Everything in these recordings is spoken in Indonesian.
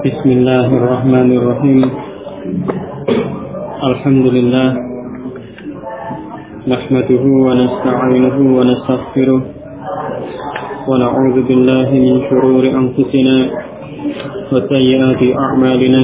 Bismillahirrahmanirrahim. Alhamdulillah. Nahmaduhu wa nasta'inuhu wa nastaghfiruh. Wa na'udzu billahi min shururi anfusina wa sayyiati a'malina.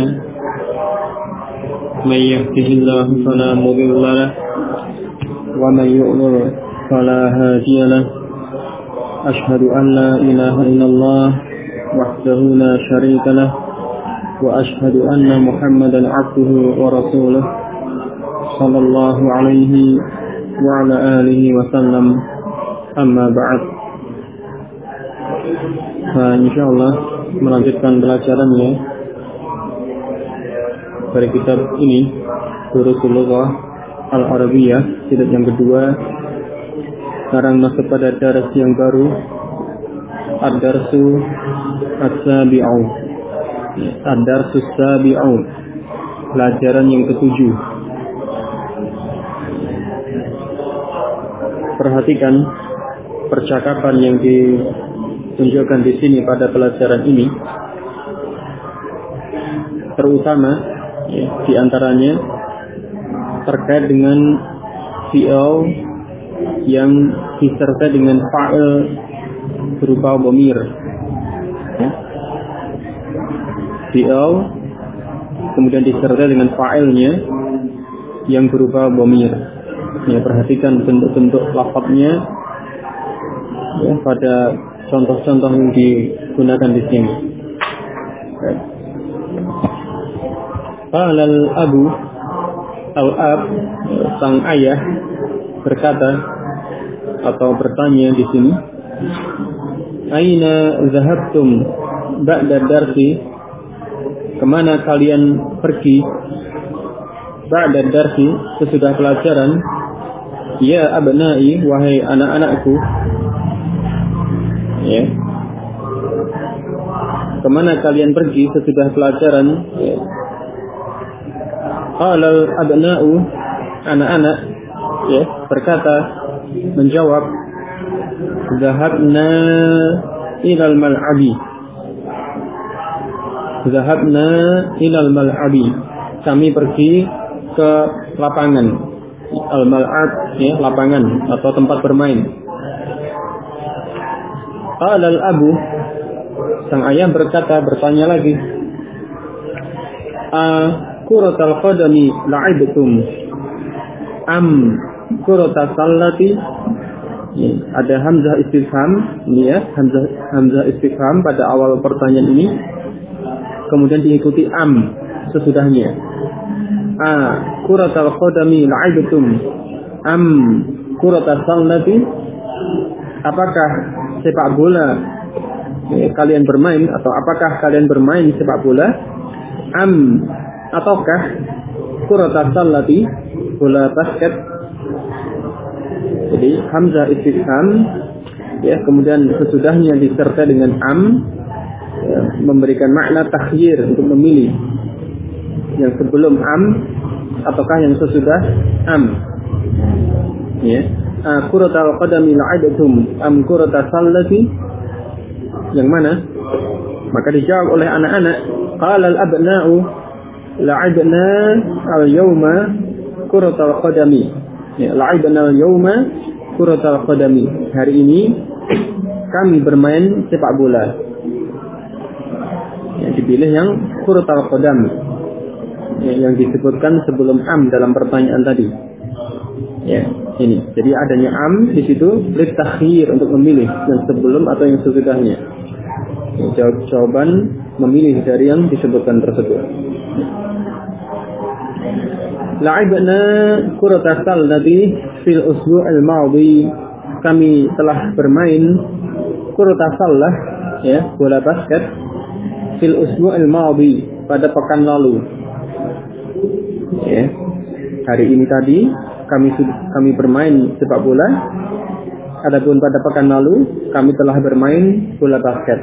May yahdihillahu fala mudilla lahu wa may yudlil fala hadiya lahu. Asyhadu an la ilaha illallah wahdahu la syarika lahu wa ashhadu anna Muhammadan abduhu wa rasuluh sallallahu alaihi wa ala alihi wa sallam. Amma ba'd. Insyaallah melanjutkan pelajarannya dari kitab ini, Durusul Lughah Al-Arabiyyah, jilid yang kedua. Sekarang masuk pada dars yang baru, Ad-Darsu As-Sabi'u. Ad-Darsu As-Sabi'u, pelajaran yang ketujuh. Perhatikan percakapan yang ditunjukkan di sini pada pelajaran ini, terutama di antaranya terkait dengan fi'il yang disertai dengan fa'il berupa dhamir. Fi'il kemudian disertai dengan fa'ilnya yang berupa dhamir. Perhatikan bentuk-bentuk lafadznya pada contoh-contoh yang digunakan di sini. Qala al-abu, al-ab, sang ayah berkata atau bertanya di sini, Aina zahabtum ba'da darsi? Kemana kalian pergi ba'da darsi, sesudah pelajaran? Ya abnai, wahai anak-anakku. Kemana kalian pergi sesudah pelajaran? Qala al-abna'u, anak-anak berkata, menjawab, Zahabna ilal mal'abi. Zahabna ilal mal'abi. Kami pergi ke lapangan. Al-mal'ab, lapangan atau tempat bermain. Qala al-abu, sang ayah bertanya lagi, Kuratal qadami la'ibtum am kurata sallati? Ada hamzah istifham, ini hamzah istifham pada awal pertanyaan ini, kemudian diikuti am sesudahnya. Kuratal qadami la'ibtum am kurata sallati? Apakah sepak bola kalian bermain, atau apakah kalian bermain sepak bola? Am, ataukah kurata sallati, bola basket? Jadi hamzah istifham kemudian sesudahnya disertai dengan am, memberikan makna takhyir, untuk memilih yang sebelum am ataukah yang sesudah am. Kuratal qadami la'ibtum am kurata sallati? Yang mana? Maka dijawab oleh anak-anak, qala al-abna'u la'ibna al-yawma kuratal qadami. La'ibna al-yawma kuratal qadami. Hari ini kami bermain sepak bola. Dipilih yang kuratal qadam, yang disebutkan sebelum am dalam pertanyaan tadi. Ini. Jadi adanya am di situ litakhir, untuk memilih yang sebelum atau yang sesudahnya. Jawaban memilih dari yang disebutkan tersebut. La'ibna kurata sallati fil usbu'il madhi. Kami telah bermain kurata sallah, bola basket, fil usbu'il madhi, pada pekan lalu. Hari ini tadi kami bermain sepak bola. Adapun pada pekan lalu kami telah bermain bola basket.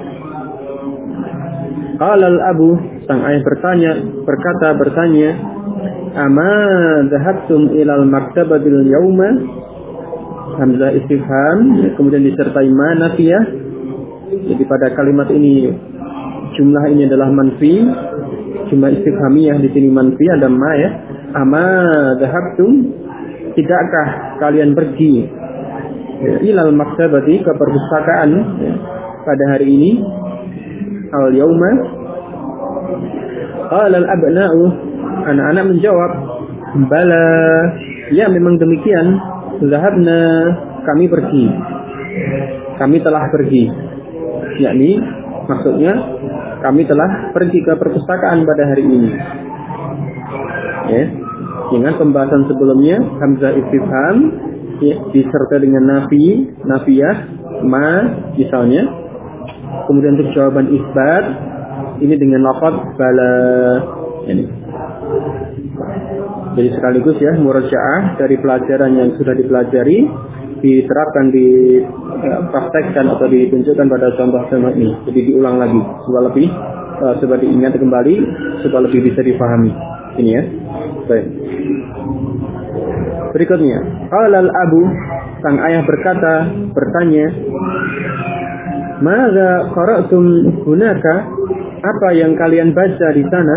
Qala al-abu, sang ayah bertanya, Ama zahabtum ilal maktabatil yawma? Hamzah istifham kemudian disertai ma nafiyah. Jadi pada kalimat ini jumlah ini adalah manfi, jumlah istifhamiyah di sini manfi, ada ma ya. Ama dhahabtum, tidakkah kalian pergi ilal maktabati, ke perpustakaan pada hari ini, al yauma. Qala al abna'u, anak-anak menjawab, bala, ya memang demikian, dhahabna, kami pergi, kami telah pergi, yakni maksudnya kami telah pergi ke perpustakaan pada hari ini. Ya, dengan pembahasan sebelumnya hamzah istifham ya, disertai dengan nafi, nafiyah, ma misalnya. Kemudian untuk jawaban isbat ini dengan lafaz bala ini. Jadi sekaligus ya murajaah dari pelajaran yang sudah dipelajari diterapkan, dipraktekkan atau ditunjukkan pada contoh-contoh ini. Jadi diulang lagi supaya diingat kembali, supaya lebih bisa difahami. Ini ya. Baik. Berikutnya, qala al-abu, sang ayah bertanya, "Madza qara'tum hunaka?" Apa yang kalian baca di sana?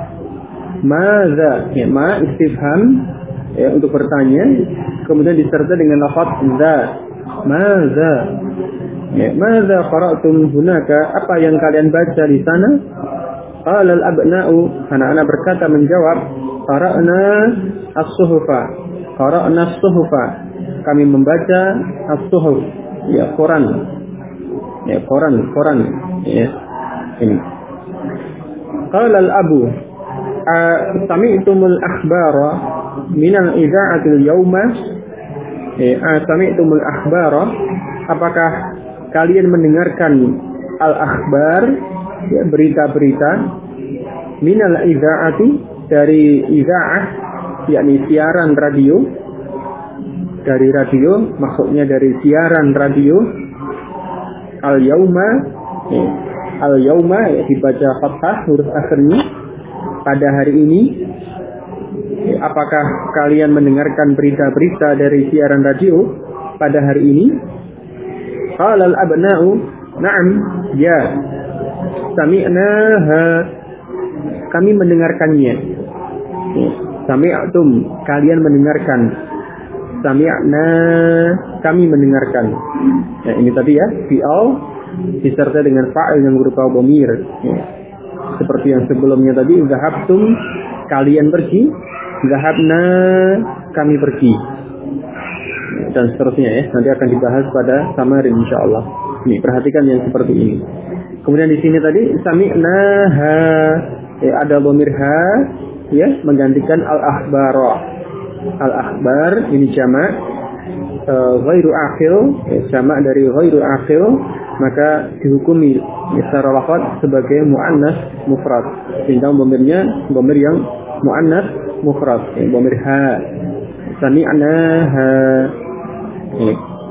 Madza, ya, ma istifham ya, untuk bertanya, kemudian disertai dengan lafaz za. Madza. Ya, madza qara'tum hunaka? Apa yang kalian baca di sana? Qala al-abna'u, anak-anak berkata menjawab, qara'na as-suhufa. Qara'na as-suhufa. Kami membaca as-suhuf, ya koran. Ya koran. Ya. Ini. Qala al-abu, sami'tumul akhbara minal idza'atil yauma? Sami'tumul akhbara? Apakah kalian mendengarkan al-akhbar, ya, berita-berita, minal idza'ati, dari idza'ah, yakni siaran radio, dari radio, maksudnya dari siaran radio, al-yauma, ya, al-yauma ya, dibaca fathah huruf akhirnya, pada hari ini. Ya, apakah kalian mendengarkan berita-berita dari siaran radio pada hari ini? Qala al-abna'u, na'am, ya. Sami'naha, kami mendengarkannya. Ya. Sami'tum, kalian mendengarkan. Sami'na, kami mendengarkan. Ya, ini tadi ya, fi'al disertai dengan fa'il yang berupa dhamir. Ya. Seperti yang sebelumnya tadi, zahabtum, kalian pergi, zahabna, kami pergi. Dan seterusnya ya, nanti akan dibahas pada samarin insyaallah. Ini perhatikan yang seperti ini. Kemudian di sini tadi sami'na ha, ya, ada dhamir ha ya menggantikan al-akhbara. Al-akhbar ini jamak ghairu akhil, ya, jamak dari ghairu akhil, maka dihukumi ya, secara lafaz sebagai muannas mufrad. Sehingga dhamirnya dhamir yang muannas mufrad, ya, dhamir ha. Sami'na ha. Ini.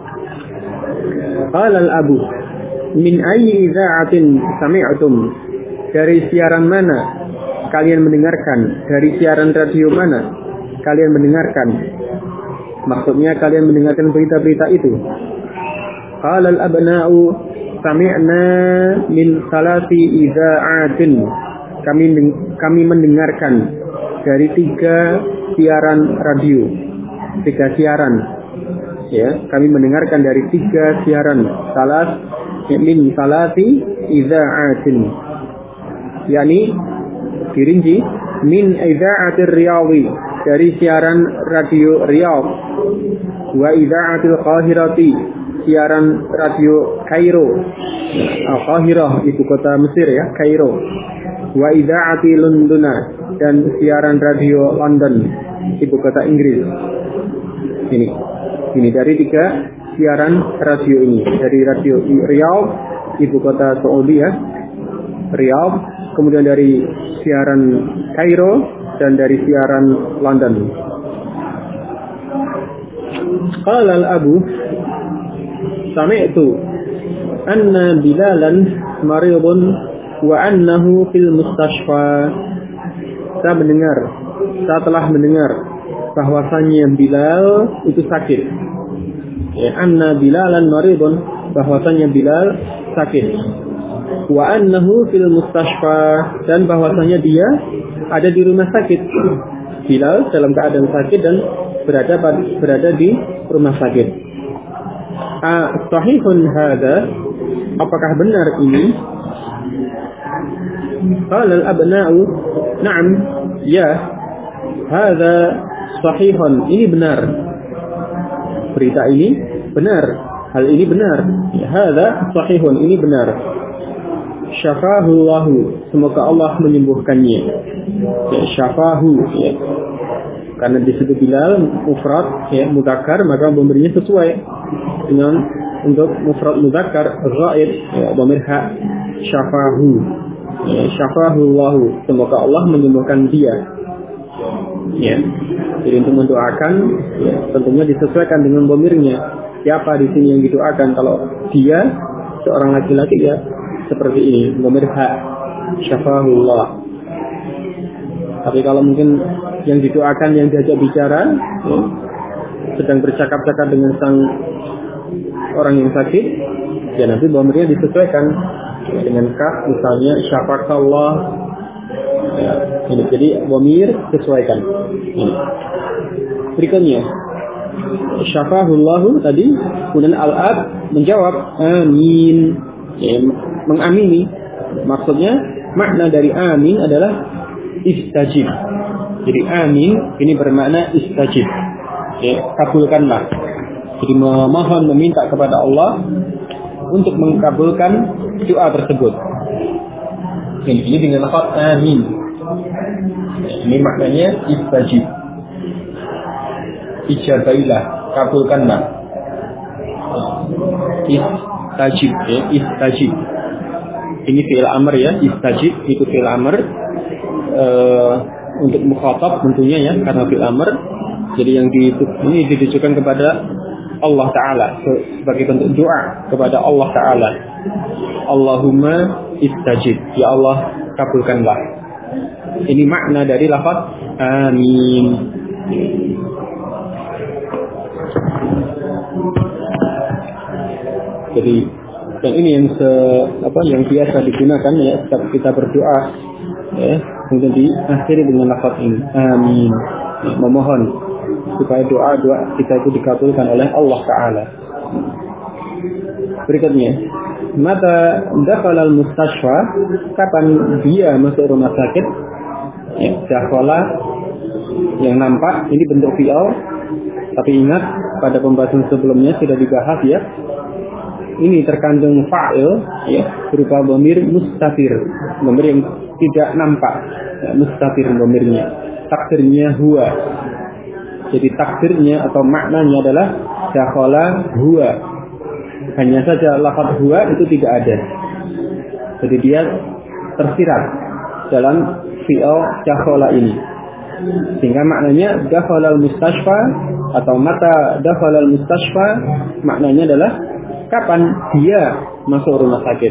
Qala al-abu, min ayyi idza'atin sami'tum? Dari siaran mana kalian mendengarkan? Dari siaran radio mana kalian mendengarkan? Maksudnya kalian mendengarkan berita-berita itu. Qala al-abna'u, sami'na min salati idza'atin. Kami mendengarkan dari 3 siaran radio. 3 siaran. Ya, kami mendengarkan dari 3 siaran. Salat min salati idza'atin, yakni dirinci min idza'atir Riyadhi, dari siaran radio Riyadh, wa idza'atil Qahirati, siaran radio Kairo. Al-Qahirah ibu kota Mesir ya, Kairo. Wa idza'ati Londona, dan siaran radio London ibu kota Inggris. Ini dari 3 siaran radio ini, dari radio Riyadh ibu kota Saudi ya, Riyadh, kemudian dari siaran Kairo, dan dari siaran London. Qala al-abu, sami'tu anna Bilalan maridun wa annahu fil mustashfa. Saya telah mendengar bahwasanya Bilal itu sakit. Ya, anna Bilalan maridun, bahwasanya Bilal sakit. Wa annahu fil mustashfa, dan bahwasanya dia ada di rumah sakit. Bilal dalam keadaan sakit dan berada di rumah sakit. Sahihun hada, apakah benar ini? Qala al-abna'u na'am, ya, hada sahihun, ini benar. Berita ini benar, hal ini benar. Hada sahihun, ini benar. Syafahullahu, semoga Allah menyembuhkannya. Ya, syafahu, ya. Karena disebut Bilal mufrad, ya, mudzakkar, maka pemberinya sesuai dengan untuk mufrad mudzakkar ghaib, ya, dhamir ha, syafahu. Ya, syafahullahu, semoga Allah menyembuhkan dia. Ya. Jadi untuk mendoakan, ya, tentunya disesuaikan dengan dhamirnya. Siapa di sini yang didoakan? Kalau dia seorang laki-laki, ya seperti ini, dhamir ha, syafahullah. Tapi kalau mungkin yang didoakan, yang diajak bicara, ya, sedang bercakap-cakap dengan sang orang yang sakit, ya nanti dhamirnya disesuaikan dengan kaf, misalnya syafakallah, ya, ini. Jadi dhamir sesuaikan. Ini. Berikutnya syafahullahu tadi, kemudian al-ab menjawab amin, ya, mengamini. Maksudnya makna dari amin adalah istajib. Jadi amin ini bermakna istajib, ya, kabulkanlah. Jadi memohon, meminta kepada Allah untuk mengabulkan doa tersebut. Ini dengan lafaz amin. Ini maknanya istajib. Ijabailah, kabulkanlah. Istajib, ya, istajib. Ini fi'il amr, ya, istajib itu fi'il amr. Untuk mukhatab tentunya, ya, karena fi'il amr. Jadi yang ini ditujukan kepada Allah Ta'ala sebagai bentuk doa kepada Allah Ta'ala. Allahumma istajib, ya Allah kabulkanlah. Ini makna dari lafaz amin. Jadi dan ini yang yang biasa digunakan, ya, setiap kita berdoa, ya, kemudian diakhiri dengan lafaz ini amin, ya, memohon supaya doa kita itu dikabulkan oleh Allah Ta'ala. Berikutnya, mata dakhala al-mustashfa, kapan dia masuk rumah sakit? Ya, dakhala yang nampak ini bentuk fi'il, tapi ingat pada pembahasan sebelumnya sudah dibahas, ya. Ini terkandung fa'il, ya, berupa dhamir mustatir, dhamir yang tidak nampak, ya, mustatir dhamirnya. Takdirnya huwa. Jadi takdirnya atau maknanya adalah dakhala huwa. Hanya saja lafaz huwa itu tidak ada. Jadi dia tersirat dalam fi'il dakhala ini. Sehingga maknanya dakhala al-mustashfa atau mata dakhala al-mustashfa, maknanya adalah kapan dia masuk rumah sakit.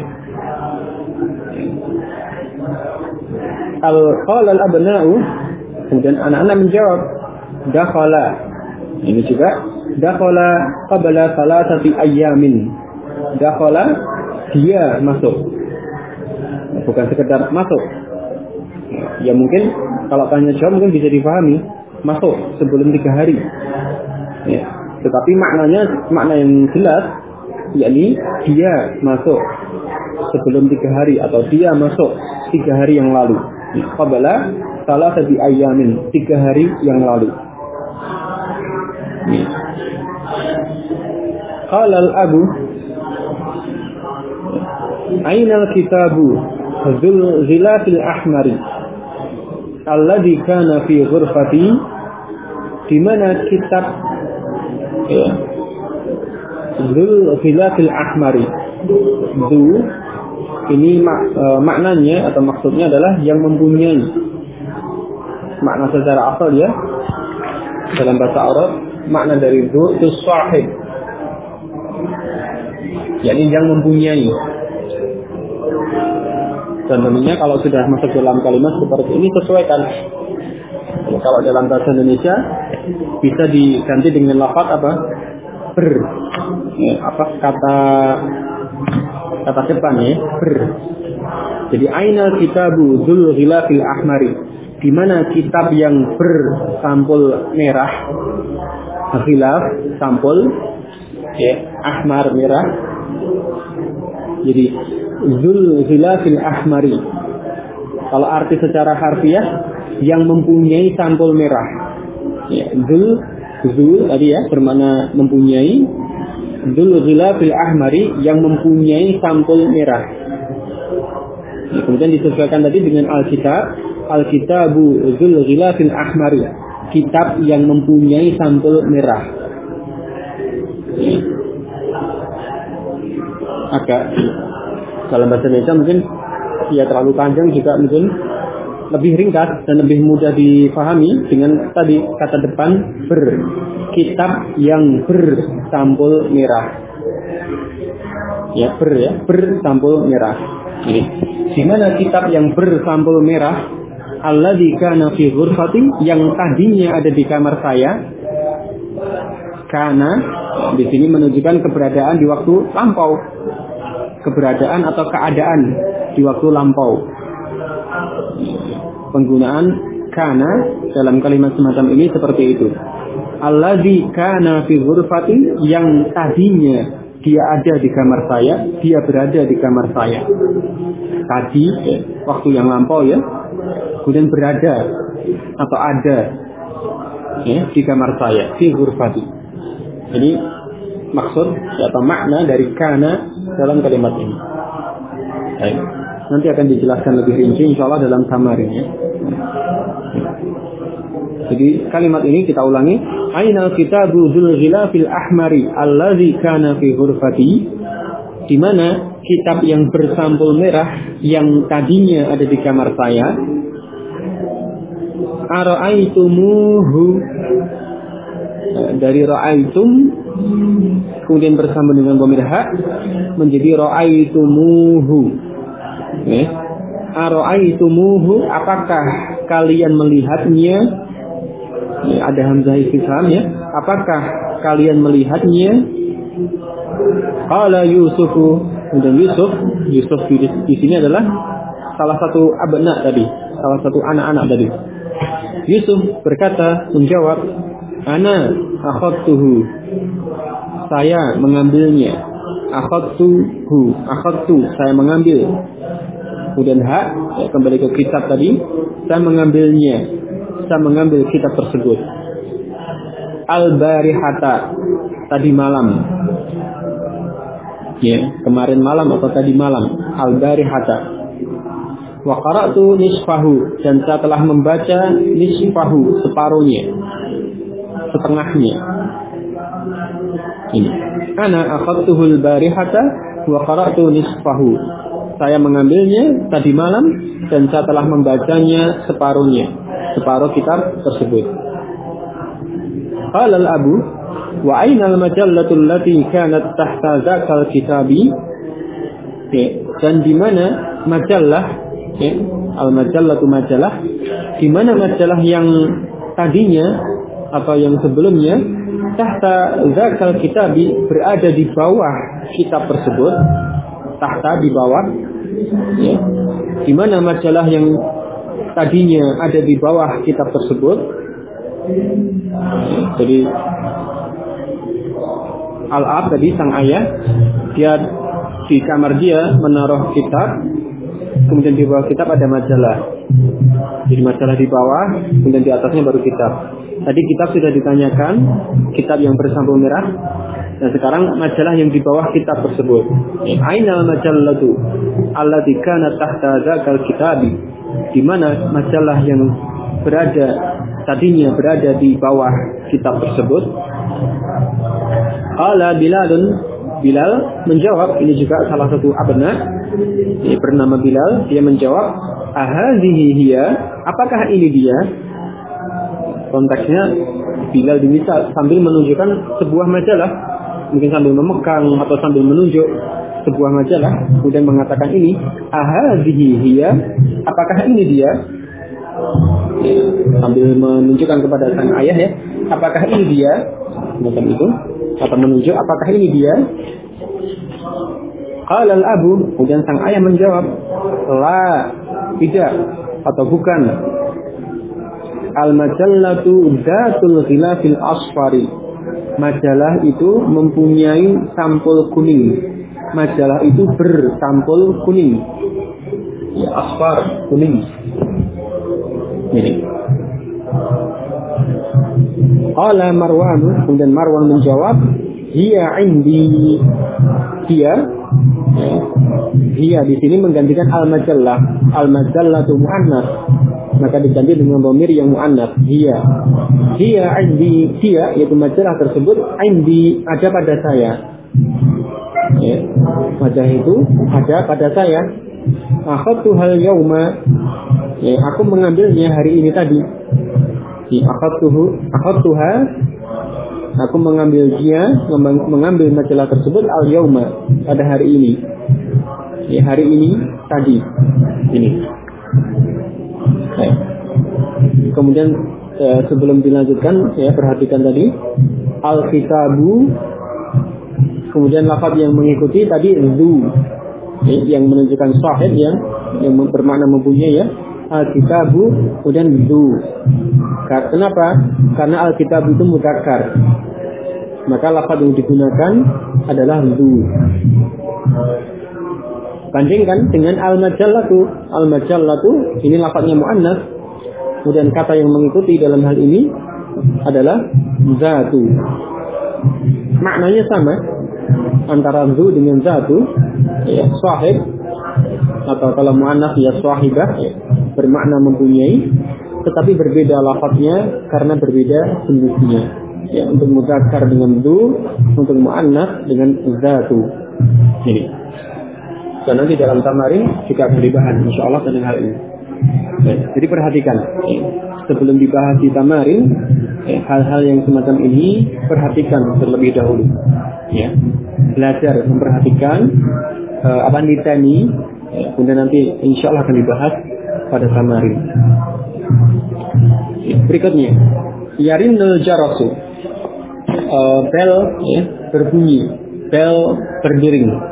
Qala al-abna'u, kemudian anak-anak menjawab dakhala. Ini juga dakhala qabla thalathati ayyamin. Dakhala dia masuk, bukan sekedar masuk. Ya mungkin kalau tanya jawab mungkin bisa dipahami masuk sebelum 3 hari. Ya, tetapi makna yang jelas, yakni dia masuk sebelum 3 hari atau dia masuk 3 hari yang lalu. Qabla thalathati ayyamin, 3 hari yang lalu. Qala al-abu aina al-kitabu dzul zilatil ahmari alladhi kana fi ghurfati, di mana kitab, ya, dzul zilatil ahmari. Dzu ini maknanya atau maksudnya adalah yang mempunyai. Makna secara asal, ya, dalam bahasa Arab makna dari dzu itu sahib, yakni yang mempunyai. Dan tentunya kalau sudah masuk dalam kalimat seperti ini sesuaikan. Kalau dalam bahasa Indonesia bisa diganti dengan lafaz apa? Ber. Ya, kata kata depan ya, ber. Jadi ainal kitabu dzul ghilafil ahmari, di mana kitab yang bersampul merah, ghilaf sampul ya, ahmar merah. Jadi dzul ghilafil ahmari, kalau arti secara harfiah yang mempunyai sampul merah. Ya, dzul tadi ya bermakna mempunyai, dzul ghilafil ahmari yang mempunyai sampul merah. Ya, kemudian disesuaikan tadi dengan Alkitabu dzul ghilafil ahmari, kitab yang mempunyai sampul merah. Ya. Agak dalam bahasa Indonesia mungkin ya terlalu panjang juga, mungkin lebih ringkas dan lebih mudah difahami dengan tadi kata depan ber, kitab yang bersampul merah. Ya, bersampul merah. Ini di mana kitab yang bersampul merah, alladzi kana fi ghurfatin, yang tadinya ada di kamar saya. Kana di sini menunjukkan keberadaan di waktu lampau. Keberadaan atau keadaan di waktu lampau. Penggunaan kana dalam kalimat semacam ini seperti itu. Alladzi kana fi ghurfatin, yang tadinya dia ada di kamar saya, dia berada di kamar saya. Tadi waktu yang lampau ya, kemudian berada atau ada ya, di kamar saya, fi ghurfati. Jadi maksud atau makna dari kana dalam kalimat ini. Baik. Nanti akan dijelaskan lebih rinci insyaallah dalam samarinnya. Jadi kalimat ini kita ulangi. Ainal kitabu dzul ghilafil ahmari allazi kana fi ghurfati, di mana kitab yang bersampul merah yang tadinya ada di kamar saya. Ara'aitumuhu, dari ra'aitum kemudian bersambung dengan dhamir ha menjadi ra'aitumuhu. Ara'aitumuhu, apakah kalian melihatnya? Ada hamzah istifham ya. Apakah kalian melihatnya? Qala Yusufu, kemudian Yusuf di sini adalah salah satu abna tadi, salah satu anak-anak tadi. Yusuf berkata, menjawab, ana akhadtuhu, saya mengambilnya. Akhadtu, saya mengambil. Kemudian ha, ya, kembali ke kitab tadi, saya mengambilnya. Saya mengambil kitab tersebut. Al-barihata, tadi malam. Ya, kemarin malam atau tadi malam. Al-barihata. Wa qara'tu nisfahu, dan saya telah membaca nisfahu, separuhnya, setengahnya. Ini. Ana akhadtuhul barihata wa qara'tu nisfahu. Saya mengambilnya tadi malam dan saya telah membacanya separuhnya, separuh kitab tersebut. Qala al-abu wa aina al-majallatu allati kanat tahta dzakal kitabi, dan di mana majallah, al-majallatu majalah, di mana majalah yang tadinya atau yang sebelumnya tahta dzakal kitabi, berada di bawah kitab tersebut. Tahta, di bawah ya. Di mana majalah yang tadinya ada di bawah kitab tersebut. Jadi Al-Ab tadi sang ayah, dia di kamar dia menaruh kitab, kemudian di bawah kitab ada majalah. Jadi majalah di bawah, kemudian di atasnya baru kitab. Tadi kitab sudah ditanyakan, kitab yang bersampul merah. Dan sekarang majalah yang di bawah kitab tersebut. Ainal majallatu allati kanat tahta dzakal kitabi, di mana majalah yang tadinya berada di bawah kitab tersebut. Qala Bilal menjawab, ini juga salah satu abna, ini bernama Bilal, dia menjawab, ahadhihi hiya, apakah ini dia? Konteksnya Bilal diminta sambil menunjukkan sebuah majalah, mungkin sambil memegang atau sambil menunjuk sebuah majalah, kemudian mengatakan ini, ahadhihi hiya, apakah ini dia? Sambil menunjukkan kepada sang ayah ya, apakah ini dia? Macam itu, atau menunjuk apakah ini dia? Qala al-abu, kemudian sang ayah menjawab, la, tidak atau bukan. Al-majallatu dzatul ghilafil asfari. Majalah itu mempunyai sampul kuning. Majalah itu bersampul kuning. Ya, asfar, kuning. Ini. Qala Marwan, kemudian Marwan menjawab, hiya indi. Hiya di sini menggantikan al-majallah. Al-majallatu muannats, maka diganti dengan dhamir yang muannats. Hiya indi, hiya yaitu majalah tersebut, indi ada pada saya. Ya, majalah itu ada pada saya. Akhadtuhal yauma, ya, aku mengambilnya hari ini tadi. Akhadtuha, aku mengambil majalah tersebut al yauma, pada hari ini. Ya, hari ini tadi. Ini. Baik. Kemudian sebelum dilanjutkan, ya, perhatikan tadi al-kitabu, kemudian lafaz yang mengikuti tadi zu, ya, yang menunjukkan sahib yang bermakna mempunyai, ya, al-kitabu kemudian zu. Kenapa? Karena al-kitab itu mudzakkar, maka lafaz yang digunakan adalah zu. Bandingkan dengan al-majallatu. Al-majallatu ini lafaznya muannats, kemudian kata yang mengikuti dalam hal ini adalah zatu. Maknanya sama antara zu dengan zatu, ya, sahib, atau kalau muannats ya sahibah, ya, bermakna mempunyai, tetapi berbeda lafaznya karena berbeda bentuknya. Ya, untuk mudzakkar dengan zu, untuk muannats dengan zatu. Ini. Dan nanti dalam tamarin juga akan dibahas insyaallah tentang hal ini. Jadi perhatikan, sebelum dibahas di tamarin, hal-hal yang semacam ini perhatikan terlebih dahulu. Ya, belajar memperhatikan apa nitani, kemudian nanti insyaallah akan dibahas pada tamarin. Berikutnya, yarinul jarasu, bel, ya, berbunyi, bel berdering.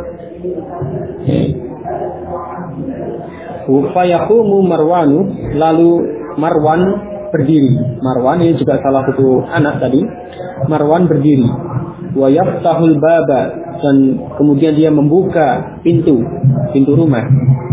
Fayaqumu Marwanu, lalu Marwan berdiri. Marwan ini juga salah satu anak tadi. Marwan berdiri. Wa yaftahul baba, dan kemudian dia membuka pintu rumah.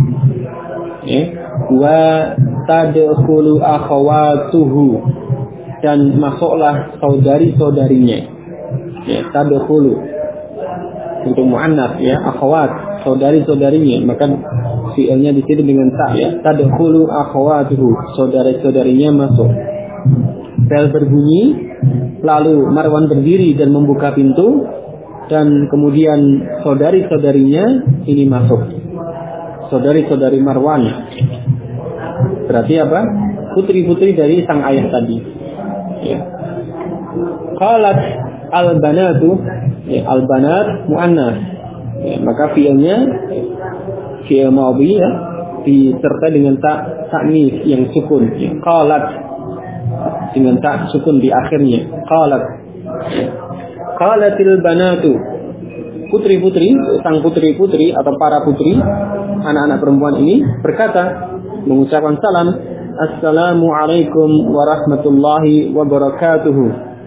Wa tadkhulu akhawatuhu, dan masuklah saudari-saudarinya. Ya, tadkhulu untuk muannats, ya, akhawat, saudari-saudarinya, maka fi'ilnya di sini dengan ta, ya, tadkhulu akhawatuhu, saudari-saudarinya masuk. Bel berbunyi, lalu Marwan berdiri dan membuka pintu, dan kemudian saudari-saudarinya ini masuk. Saudari-saudari Marwan berarti apa? Putri-putri dari sang ayah tadi. Ya. Qalat al-banatu, ya, al-banat muannats, ya, maka fi'ilnya fi'il madhi, ya, disertai dengan ta'nis yang sukun, ya. Qalat dengan ta sukun di akhirnya. Qalat, ya. Qalatil banatu, putri-putri, sang putri-putri atau para putri, anak-anak perempuan ini berkata, mengucapkan salam, assalamualaikum warahmatullahi wabarakatuh.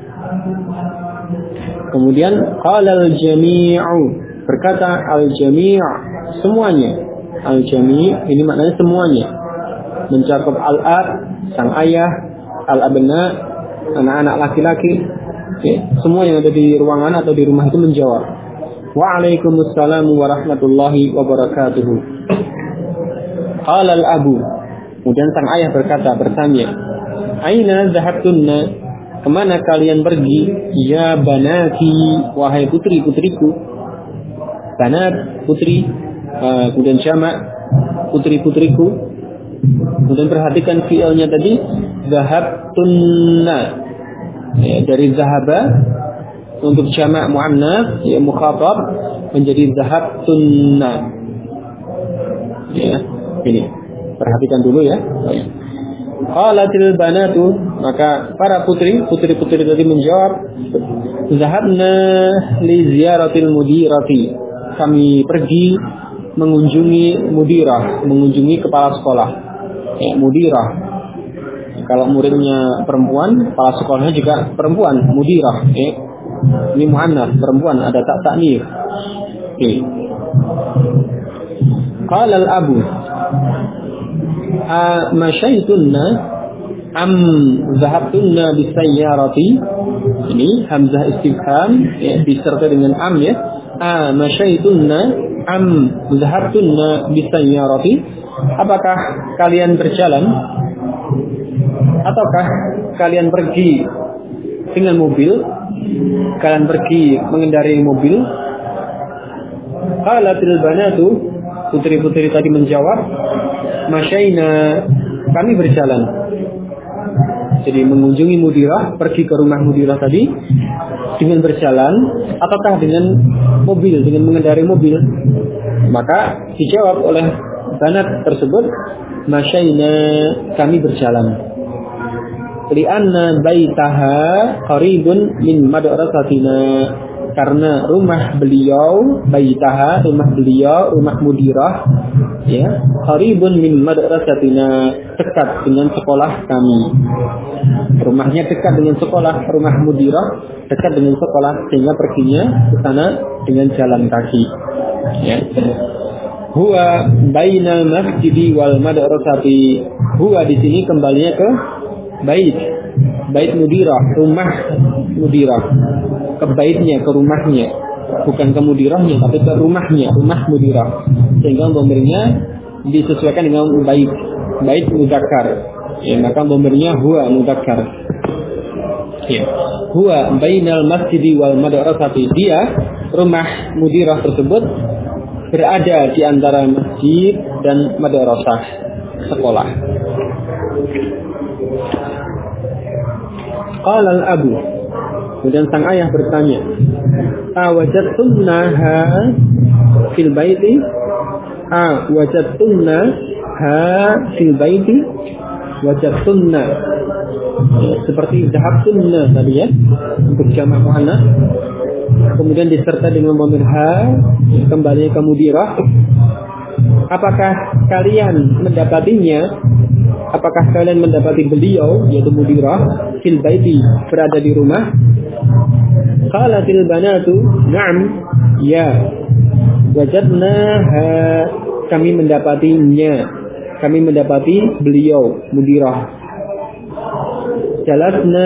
Kemudian qala al-jami'u, berkata al-jami' semuanya. Al-jami' ini maknanya semuanya, mencakup al-ab sang ayah, al-abna anak-anak laki-laki, ya, semua yang ada di ruangan atau di rumah itu menjawab, waalaikumsalam warahmatullahi wabarakatuh. Qala al-abu, kemudian sang ayah bertanya, aina dhahabtunna, kemana kalian pergi? Ya banati, wahai putri-putriku. Banat, putri, kemudian jamak, putri-putriku. Kemudian perhatikan fi'ilnya tadi, dhahabtunna, ya, dari zahaba untuk jamak muannats, ya, mukhatab menjadi dhahabtunna. Ya, ini perhatikan dulu, ya. Qalatil banatu, maka para putri-putri tadi menjawab, zahabna li ziyaratil mudirati, kami pergi mengunjungi mudirah, mengunjungi kepala sekolah. Ya, mudirah. Kalau muridnya perempuan, kepala sekolahnya juga perempuan, mudirah. Ya. Ini muannats, perempuan, ada tak ta'nits. Oke. Qala al-abu masyaitunna am zahabtunna bisayyarati. Ini hamzah istifham ya, disertai dengan am ya. Masyaitunna am zahabtunna bisayyarati. Apakah kalian berjalan ataukah kalian pergi dengan mobil? Kalian pergi mengendarai mobil? Qalatil banatu, putri-putri tadi menjawab, masyaina, kami berjalan. Jadi mengunjungi mudirah, pergi ke rumah mudirah tadi dengan berjalan ataukah dengan mobil, dengan mengendarai mobil? Maka dijawab oleh banat tersebut, masyaina, kami berjalan. Li'anna baitaha qaribun min madrasatina, karena rumah beliau, baitaha, rumah beliau, rumah mudirah ya, qaribun min madrasatina, dekat dengan sekolah kami. Rumahnya dekat dengan sekolah, rumah mudirah dekat dengan sekolah, sehingga perginya ke sana dengan jalan kaki ya. Huwa bainal masjidi wal madrasati. Huwa di sini kembalinya ke bait mudirah, rumah mudirah, ke baitnya, ke rumahnya, bukan ke mudirahnya tapi ke rumahnya, rumah mudirah, sehingga pemberinya disesuaikan dengan bait mudzakkar ya, maka pemberinya huwa mudzakkar ya. Huwa bainal masjidi wal madrasati, dia rumah mudirah tersebut berada di antara masjid dan madrasah, sekolah. Qala al-abu, kemudian sang ayah bertanya, awajadtunnaha fil baiti? Wajadtunnaha fil baiti? Wajadtunna seperti dhahabtunna tadi ya, untuk jamak muannats, kemudian disertai dengan dhamir ha, kembali ke mudirah. Apakah kalian mendapatinya? Apakah kalian mendapati beliau, yaitu mudirah, fil baiti, berada di rumah? Qalatil banatu, na'am, ya. Wajadnaha, kami mendapatinya, kami mendapati beliau, mudirah. Jalasna,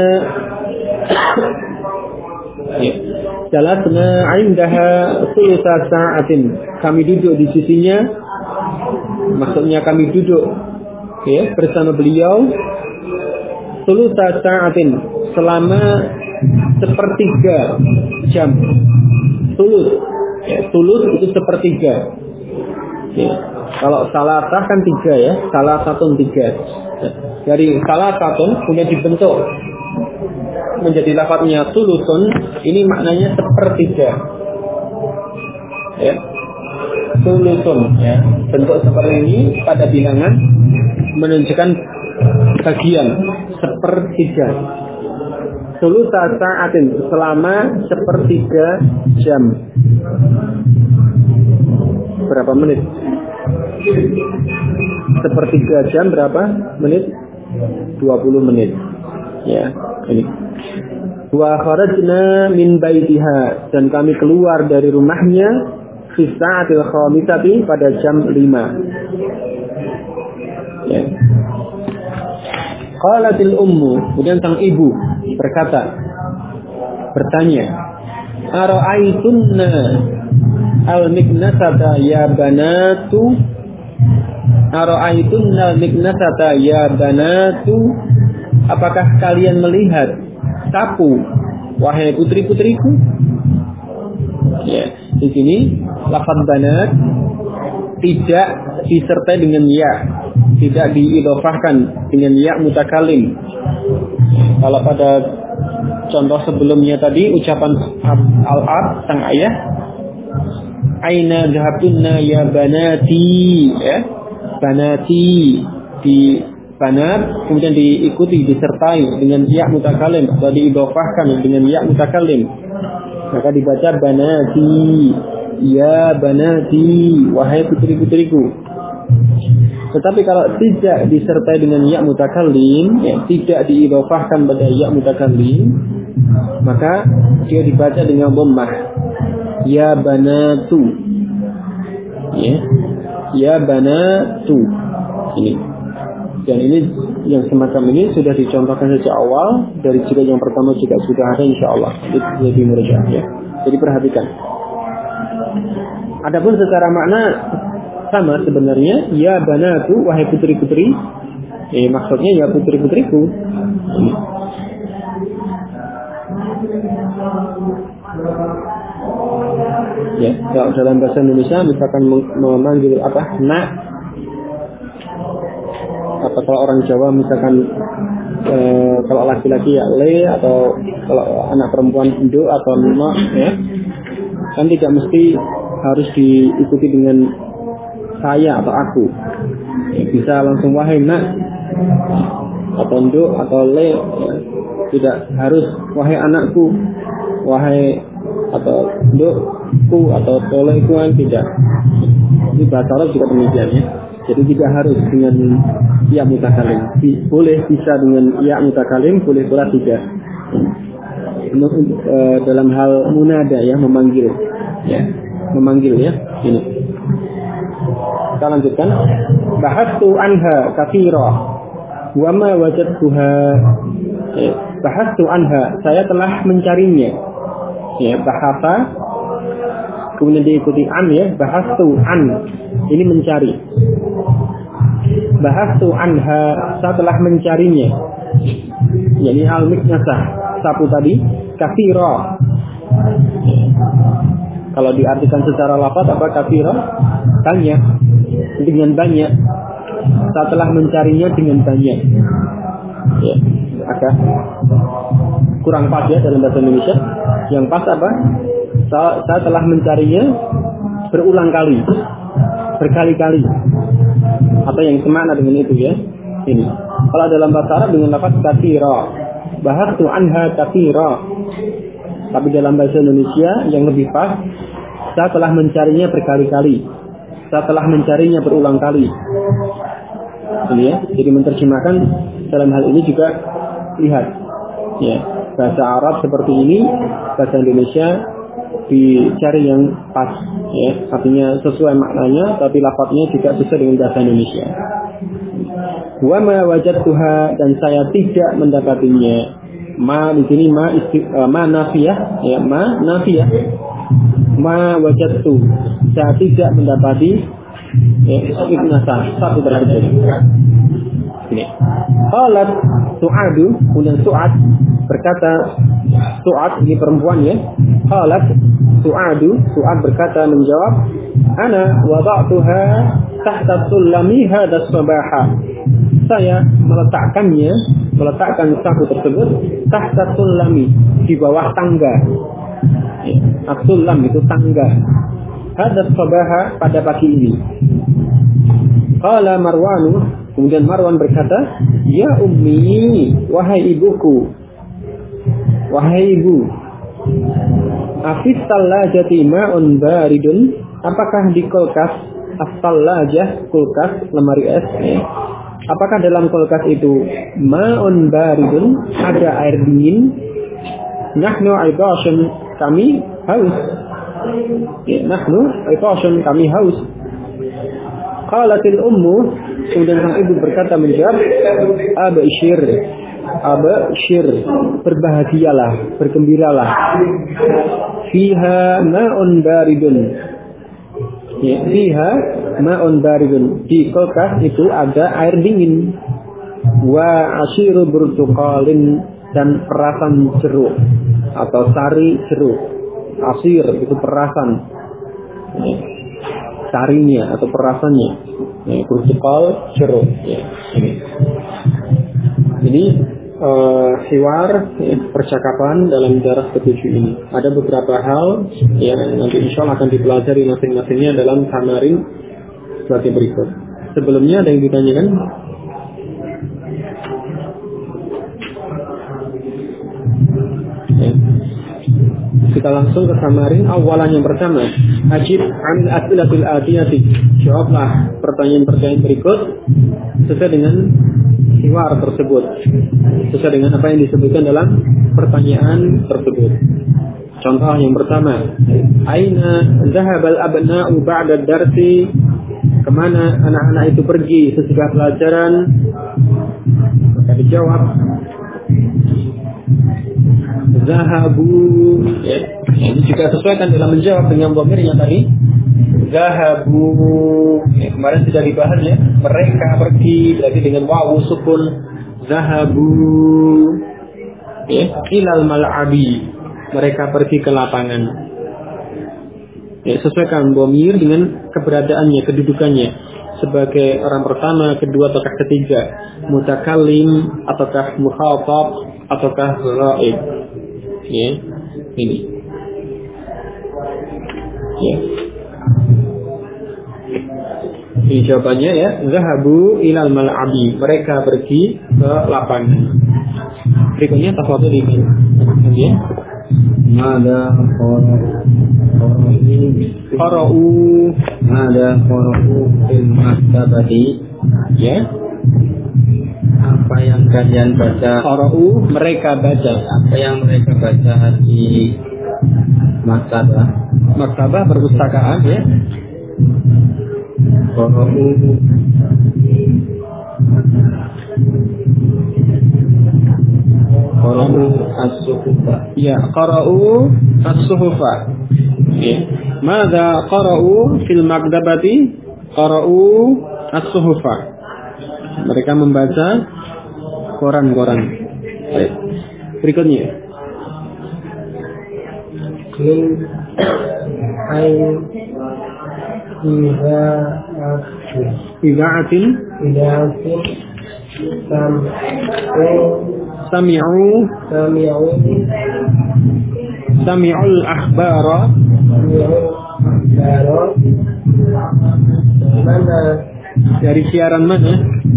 ya. Jalasna indaha thulutsa sa'atin, kami duduk di sisinya, maksudnya kami duduk ya, bersama beliau thulutsa sa'atin, selama sepertiga jam. Tulus ya, tulus itu sepertiga ya. Kalau salasah kan tiga ya, salasatun tiga ya. Dari salasatun kemudian dibentuk menjadi lafadznya tulusun, ini maknanya sepertiga ya. Tulusun ya, bentuk seperti ini pada bilangan menunjukkan bagian sepertiga. Thulutsa sa'atin, selama sepertiga jam. Berapa menit? Sepertiga jam berapa menit? 20 menit. Ya, ini. Wa kharajna min baitiha, dan kami keluar dari rumahnya fi sa'atil khamisati, pada jam 5. Ya. Qalatil ummu, kemudian sang ibu bertanya, ara'aitunna al-miknasata ya banatu? Ara'aitunna al-miknasata ya banatu? Apakah kalian melihat sapu, wahai putri-putriku? Ya, di sini lafaz banat tidak disertai dengan ya, tidak diidhofahkan dengan ya mutakallim. Kalau pada contoh sebelumnya tadi ucapan al-ab sang ayah, aina dhahabtunna ya banati ya, banati di banat kemudian diikuti disertai dengan ya mutakallim atau diidhofahkan dengan ya mutakallim, maka dibaca banati ya banati, wahai putri-putriku. Tetapi kalau tidak disertai dengan ya mutakallim, ya, tidak diidhofahkan pada ya mutakallim, maka dia dibaca dengan dhammah. Ya banatu. Ya banatu. Ini. Dan ini yang semacam ini sudah dicontohkan sejak awal dari jilid yang pertama juga sudah ada insyaallah. Itu jadi murajaah ya. Jadi perhatikan. Adapun secara makna sama sebenarnya, ya banatu, wahai putri-putri. Maksudnya ya putri-putriku. Ya, kalau dalam bahasa Indonesia misalkan memanggil apa? Nak. Atau kalau orang Jawa misalkan kalau laki-laki ya le, atau kalau anak perempuan induk atau nok ya. Kan tidak mesti harus diikuti dengan saya atau aku. Ya, bisa langsung wahai nak atau induk atau le ya. Tidak harus wahai anakku, wahai atau indukku atau toleku, tidak. Ini bahasa Arab juga demikian ya. Jadi tidak harus dengan ya mutakalim. Boleh bisa dengan ya mutakalim, boleh pula tidak. Dalam hal munada ya, memanggil ya. Memanggil ya. Ini. Kita lanjutkan. Bahastu anha katsira wa ma wajadtuha. Bahastu anha, saya telah mencarinya. Ya, bahasa kemudian diikuti an ya, bahastu an. Ini mencari. Bahastu anha, saya telah mencarinya. Jadi al-miknasah, sapu tadi, katsira. Kalau diartikan secara lafaz apa katsira? Banyak, dengan banyak. Saya telah mencarinya dengan banyak. Ya, agak kurang pas ya dalam bahasa Indonesia. Yang pas apa? Saya telah mencarinya berulang kali, berkali-kali. Atau yang semakna dengan itu ya. Ini. Kalau dalam bahasa Arab dengan lafaz katsira, bahastu anha katsira. Tapi dalam bahasa Indonesia yang lebih pas, saya telah mencarinya berkali-kali. Saya telah mencarinya berulang kali. Ini ya. Jadi menerjemahkan dalam hal ini juga lihat. Ya, bahasa Arab seperti ini, bahasa Indonesia dicari yang pas, ya, artinya sesuai maknanya, tapi lafadznya juga sesuai dengan bahasa Indonesia. Wa ma wajadtuha, dan saya tidak mendapatinya. Ma di sini ma nafiyah, ya, ma nafiyah. Ma wajadtu, saya tidak mendapati. Ya, ibnasa, satu terakhir. Ini. Qalat Su'adu, kemudian Su'ad berkata, Su'ad ini perempuan ya. Qalat Su'adu, Su'ad berkata menjawab, ana wada'tuha tahta sulami hadas sabaha. Saya meletakkan sapu tersebut tahta sulami, di bawah tangga. Ya, as-sulam itu tangga. Hadas sabaha, pada pagi ini. Qala Marwanu, kemudian Marwan berkata, ya ummi, wahai ibuku, wahai ibu, afis tallajati ma'un baridun, apakah di kulkas, as-tallajah, kulkas, lemari es, apakah dalam kulkas itu ma'un baridun, ada air dingin? Nahnu aibashun, kami haus. Ya, nahnu aibashun, kami haus. Qalatil ummu, kemudian sang ibu berkata menjawab, abshir, berbahagialah, bergembiralah. Fiha ma'un baridun. Ya, fiha ma'un baridun. Di kulkas itu ada air dingin. Wa ashiru burtuqalin, dan perasan jeruk atau sari jeruk. Asir itu perasan. Ya. Sarinya atau perasannya, burtukal jeruk. Ya, ini hiwar, ya, percakapan dalam darah ketujuh ini. Ada beberapa hal yang nanti insya Allah akan dipelajari masing-masingnya dalam tamarin sebagai berikut. Sebelumnya ada yang ditanyakan? Ya. Kita langsung ke samarin awalan yang pertama. Ajib anil as'ilatil atiyati. Jawablah pertanyaan-pertanyaan berikut sesuai dengan hiwar tersebut. Sesuai dengan apa yang disebutkan dalam pertanyaan tersebut. Contoh yang pertama, aina zahabal abna'u ba'da darsi? Kemana anak-anak itu pergi sesudah pelajaran? Maka dijawab zahabu. Ya. Ini juga sesuaikan dalam menjawab dengan dhamirnya tadi. Zahabu. Ya, kemarin sudah dibahas ya. Mereka pergi berarti dengan wawu sukun. Zahabu. Ya, ilal mal'abi. Mereka pergi ke lapangan. Ya, sesuaikan dhamir dengan keberadaannya, kedudukannya. Sebagai orang pertama, kedua, ataukah ketiga. Mutakallim, ataukah mukhatab, ataukah ghaib. Ya, ini. Ya. Ini jawabannya ya. Zahabu ilal mal'abi. Mereka pergi ke lapangan. Berikutnya tafadhol ini. Ya. Mada qara'u fil maktabati. Ya. Apa yang kalian baca? Qara'u, mereka baca. Apa yang mereka baca di maktabah? Maktabah perpustakaan ya. Qara'u as-suhufa. Ya, qara'u as-suhufa. Ya. Mada qara'u fil maktabati? Qara'u as-suhufa. Mereka membaca koran-koran. Baik. Berikutnya. Ida'atin sami'ul akhbara. Dari siaran mana?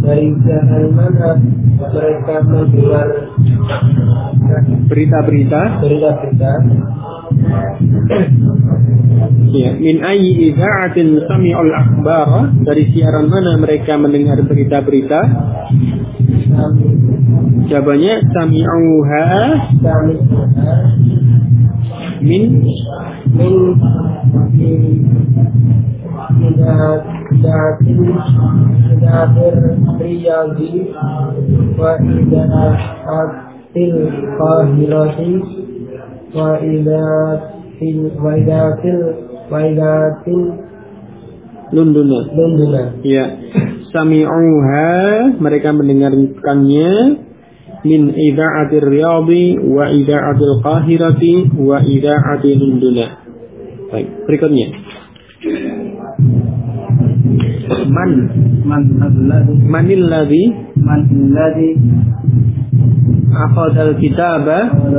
Mereka mendengar berita-berita. Ya, min ayyi idza'atin sami'ul akhbara. Dari siaran mana mereka mendengar berita-berita? Jawabannya sami'uha min idatir riyadi wa idatil qahirati wa idatil Lunduna. Ya. Sami'uha, mereka mendengarkannya min ida'atir riyadi wa ida'atil qahirati wa ida'atil Lunduna. Baik, berikutnya. Manil ladzi akhadal kitaba.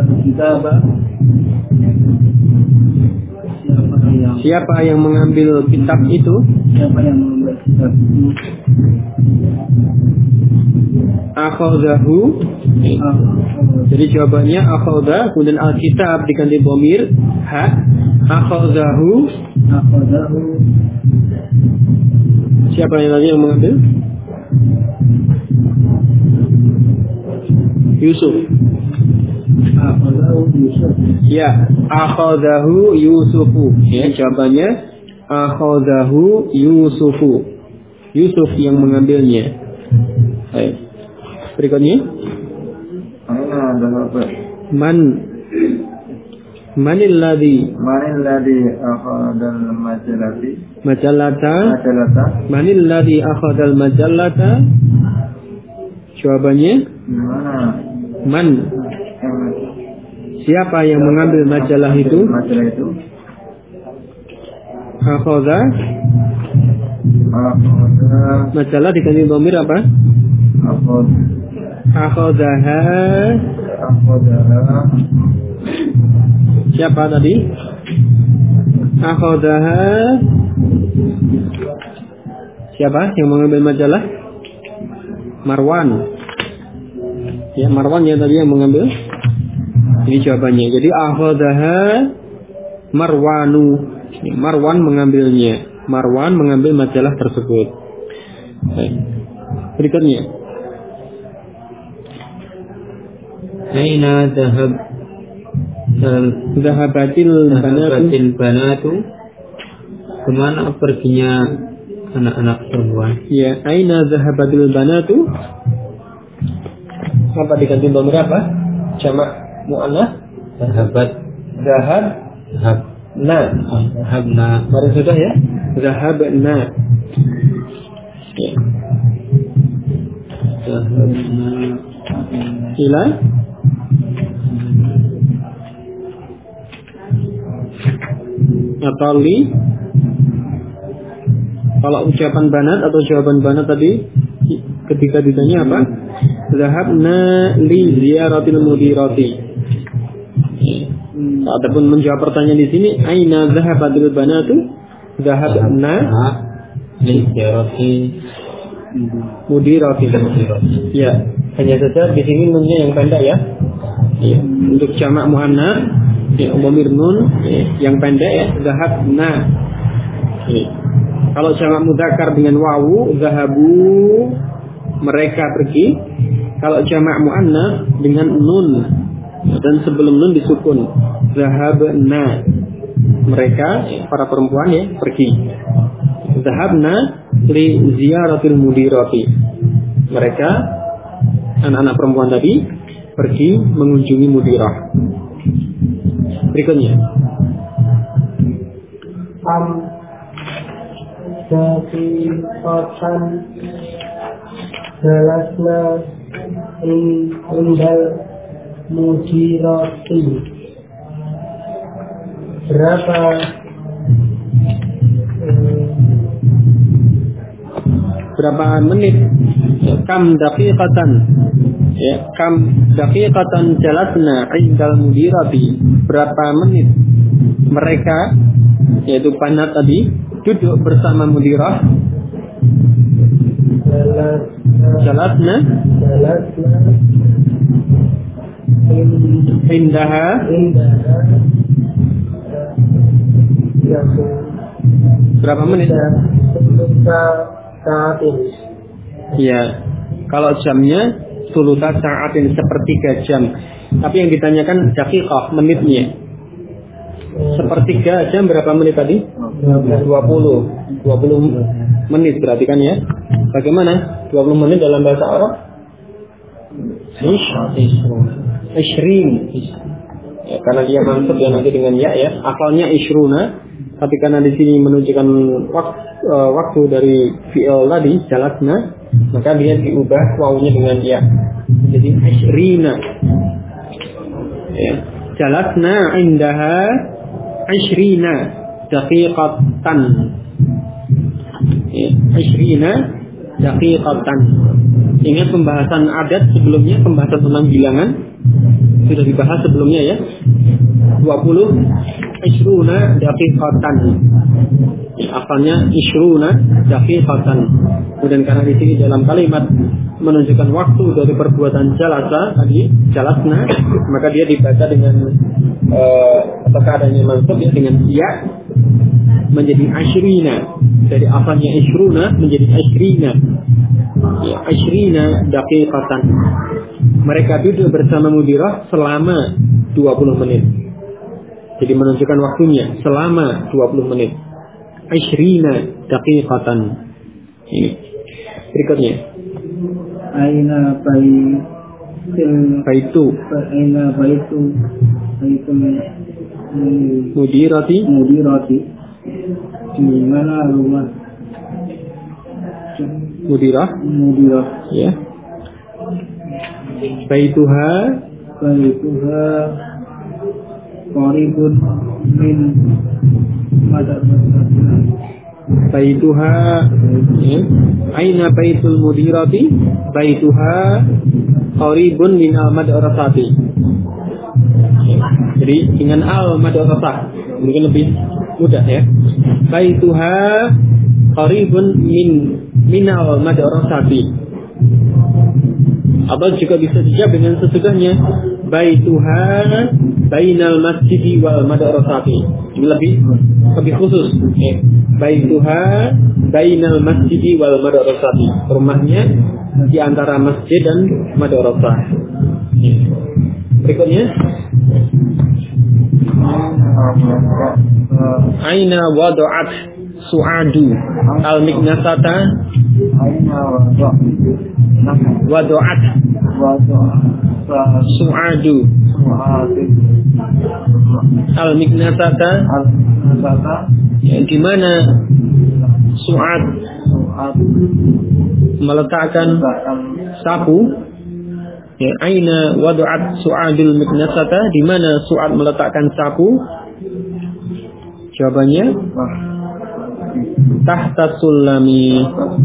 Siapa yang mengambil kitab itu? Akhadahu. Jadi jawabannya akhadha, kemudian alkitab diganti dhamir ha. Akhadahu. Siapa yang tadi yang mengambil? Yusuf. Ya, akhadahu Yusufu. Ya, jawabannya akhadahu Yusufu. Yusuf yang mengambilnya. Baik. Berikutnya. Manil ladzi akhadal majalata. Manil ladzi akhadal majalata. Jawabannya man. Siapa yang mengambil majalah itu? Akhadha. Majalah diganti dhamir apa? Akhadhaha. Siapa tadi? Akhadhaha. Siapa yang mengambil majalah? Marwan. Ya, Marwan yang tadi yang mengambil. Ini jawabannya. Jadi akhadhaha Marwanu. Marwan mengambilnya. Marwan mengambil majalah tersebut. Baik. Berikutnya. Aina Zahabatil banatu. Kemana perginya anak-anak perempuan? Ya, aina zahabatil banatu? Apa diganti nomor apa? Jamak muannats? Zahabna. Mari sudah ya. Zahabna. Ya. Zahabna. Ila atau li. Kalau ucapan banat atau jawaban banat tadi ketika ditanya apa? Zahabna li ziyaratil mudirati. Adapun menjawab pertanyaan di sini, aina zahabatil banatu? Zahabna li ziyarati mudirati. Ya, hanya saja di sini nunnya yang pendek ya. Ya, untuk jamak muannats ya dhamir nun yang pendek ya, zahabna. Ya. Kalau jamak mudzakkar dengan wawu, zahabu, mereka pergi. Kalau jamak muannats dengan nun dan sebelum nun disukun, zahabna, mereka para perempuan ya pergi. Zahabna li ziyaratil mudirati. Mereka anak-anak perempuan tadi pergi mengunjungi mudirah. Berikutnya. Daqiqatan jalasna indal mudirati. Berapa menit? Kam daqiqatan. Ya, kam daqiqatan jalasna indal mudirati. Berapa menit mereka yaitu panat tadi duduk bersama mudirah? Jalasna indaha berapa menit? Ya, kalau jamnya sulusa sa'atin, sepertiga jam. Tapi yang ditanyakan daqiqah, menitnya. Sepertiga jam berapa menit tadi? 20 menit berarti kan ya. Bagaimana? 20 menit dalam bahasa Arab? Ishrin. Ya, karena dia mansub ya nanti dengan ya. Asalnya ishruna, tapi karena di sini menunjukkan waktu dari fi'il tadi jalasna, maka dia diubah wawunya dengan ya. Jadi ishrina. Ya. Jalasna indaha ishrina daqiqatan. Ya, ishrina daqiqatan. Ingat pembahasan adat sebelumnya, pembahasan tentang bilangan sudah dibahas sebelumnya ya. 20 ishruna daqiqatan. Asalnya ishruna daqiqatan. Kemudian karena di sini dalam kalimat menunjukkan waktu dari perbuatan jalasa tadi, jalasna, maka dia dibaca dengan atau keadaannya mansub ya dengan ya menjadi ashrina. Dari asalnya ishruna menjadi ashrina. Ya, ashrina daqiqatan. Mereka duduk bersama mudirah selama 20 menit. Jadi menunjukkan waktunya selama 20 menit. Ashrina daqiqatan. Ini. Berikutnya. Aina baitu mudirati. Di mana rumah mudirah ya. Baituha qaribun min madrasah. Baituha ya. Aina baitul mudirati? Baituha qaribun min al-madrasati. Jadi dengan al-madrasah mungkin lebih mudah ya. Baituha qaribun min al-madrasati. Atau juga bisa dijawab dengan sesudahnya. baituha bainal masjidi wal madrasati. Ini lebih khusus. Baituha bainal masjidi wal madrasati. Rumahnya di antara masjid dan madrasah. Berikutnya, aina wada'at su'adu al-miknasata. Wada'at su'adu al-miknasata. Di mana Su'ad meletakkan sapu? Aina wada'at Su'adul miknasata. Di mana Su'ad meletakkan sapu? Jawabannya tahta sulami.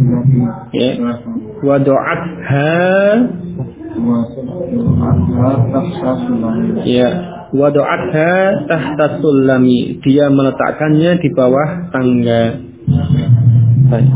Wada'atha. Wada'atha tahta sulami. Dia meletakkannya di bawah tangga. Baik.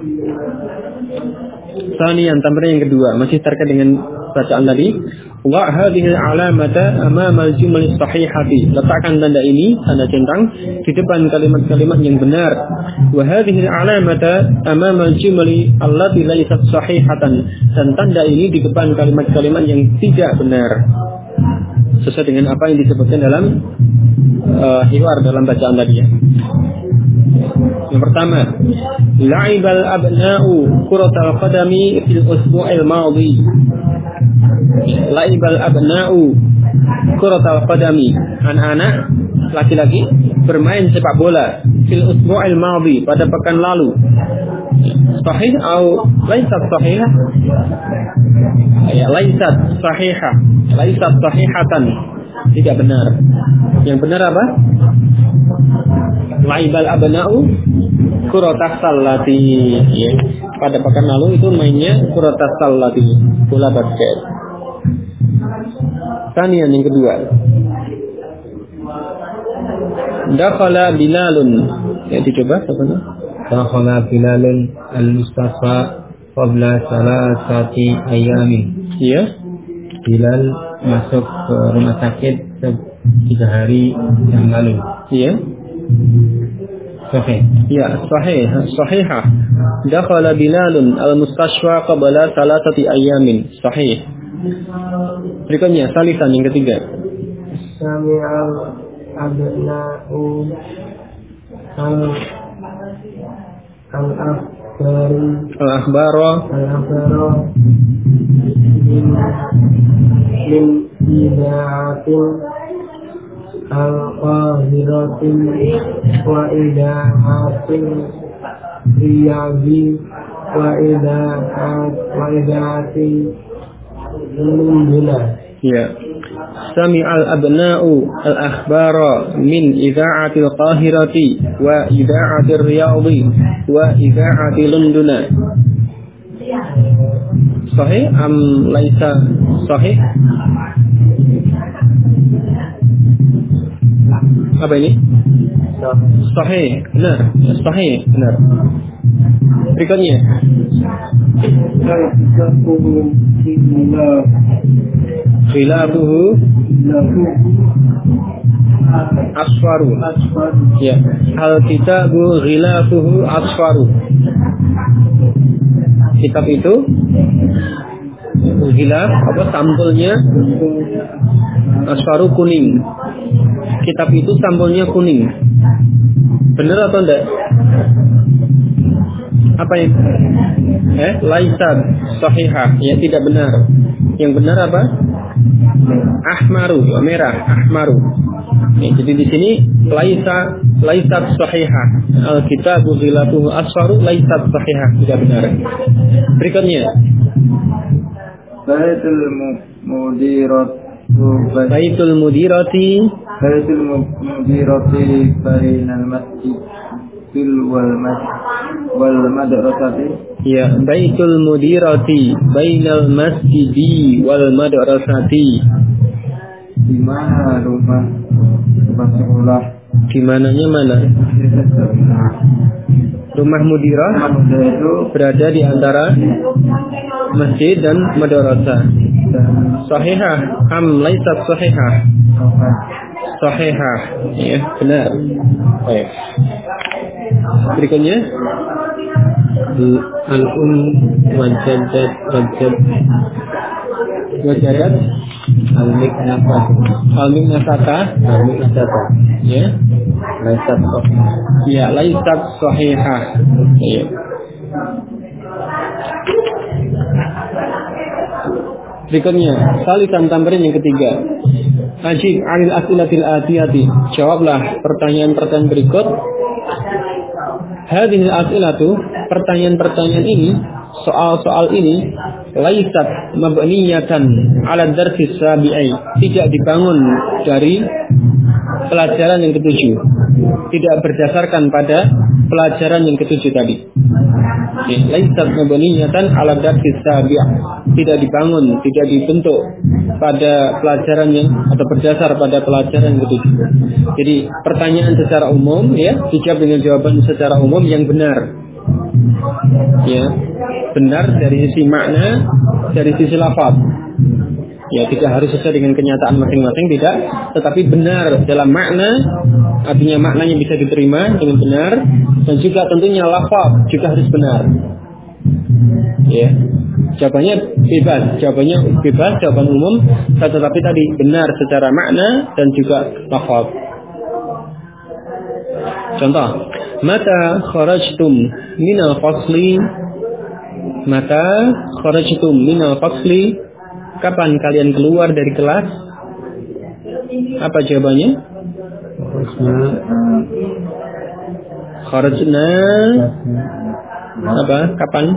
Sanian, tambahan yang kedua, masih terkait dengan bacaan tadi. Wa hadhihi alamata amama al-jumal as-sahihati. Letakkan tanda ini, tanda centang, di depan kalimat-kalimat yang benar. Wa hadhihi alamata amama al-jumal allati laysat sahihatan. Dan tanda ini di depan kalimat-kalimat yang tidak benar. Sesuai dengan apa yang disebutkan dalam hiwar, dalam bacaan tadi ya. Yang pertama, la'ibal abna'u kuratal qadami fil usbu'il madhi. La'ibal abna'u kuratal qadami. Anak-anak laki-laki bermain sepak bola fil usbu'il madhi, pada pekan lalu. Sahih atau laisat sahihah? Ya, laisat sahihah. Laisat sahihatan. Tidak benar. Yang benar apa? Laibal abna'u kuratas sallati. Ya. Pada pekan lalu itu mainnya kuratas sallati, bola basket. Tanian yang kedua. Dakhala Bilalun. Ya, dicoba sebenarnya. Dakhala Bilalun al-Mustafa qabla salasati ayamin. Ya. Bilal masuk ke rumah sakit 3 hari yang lalu. Ya. Sahih. Ya, sahihah. Dakhala Bilalun al-mustashfa qabla salasati ayamin. Sahih. Berikutnya, salisan yang ketiga. Sami'al abna'u al-akhbara min ida'atin al-qahiratin wa ida'atin riyadi wa ida'atin lunduna. Ya. Sami'al abna'u al-akhbara min ida'atil qahirati wa ida'atir riyadi wa ida'atil lunduna. Sahih am laisa sahih? Apa ini? Sahih. Benar. Sahih. Benar. Berikutnya. Khilafuhu asfaru. Ya. Al-kitabu khilafuhu asfaru. Kitab itu khilaf, apa sampulnya asfaru, kuning. Kitab itu sampulnya kuning. Benar atau enggak? Apa ini? Laisat sahihah. Ya, tidak benar. Yang benar apa? Ahmaru, merah, ahmaru. Jadi di sini laisat sahihah. Al-kitabu khilafuhu asfaru laisat sahihah, tidak benar. Berikutnya. Baitul mudirati bainal masjid wal madrasati. Ya, baitul mudirati bainal masjidi wal madrasati. Di mana rumah sekolah? Di mananya mana? Rumah mudirah itu berada di antara masjid dan madrasah. Sahihah am laysat sahihah? Sahihah, ya, benar. Baik. Berikutnya al-um wajadat al-miknasata, ya, laysat ya, laysat sahihah. Ya. Berikutnya, salisan tambahan yang ketiga. Ajib 'anil as'ilatil atiyati. Jawablah pertanyaan-pertanyaan berikut. Hadhil as'ilatu, pertanyaan-pertanyaan ini, soal-soal ini, laisat mabniyatan 'ala darsis sabi'i. Tidak dibangun dari pelajaran yang ketujuh. Tidak berdasarkan pada pelajaran yang ketujuh tadi. Laisat mabniyatan 'ala darsis sabi'. Tidak dibangun, tidak dibentuk pada pelajaran yang atau berdasar pada pelajaran yang ketujuh. Jadi pertanyaan secara umum, ya, dijawab dengan jawaban secara umum yang benar. Ya, benar dari sisi makna, dari sisi lafaz. Ya, tidak harus sesuai dengan kenyataan masing-masing, tidak, tetapi benar dalam makna, artinya maknanya bisa diterima dengan benar, dan juga tentunya lafaz juga harus benar. Ya, jawabannya bebas, jawaban umum, tetapi tadi benar secara makna dan juga lafaz. Contoh, mata kharajtum minal fasli? Mata kharajtum minal fasli? Kapan kalian keluar dari kelas? Apa jawabannya? Kharajna apa? Kapan?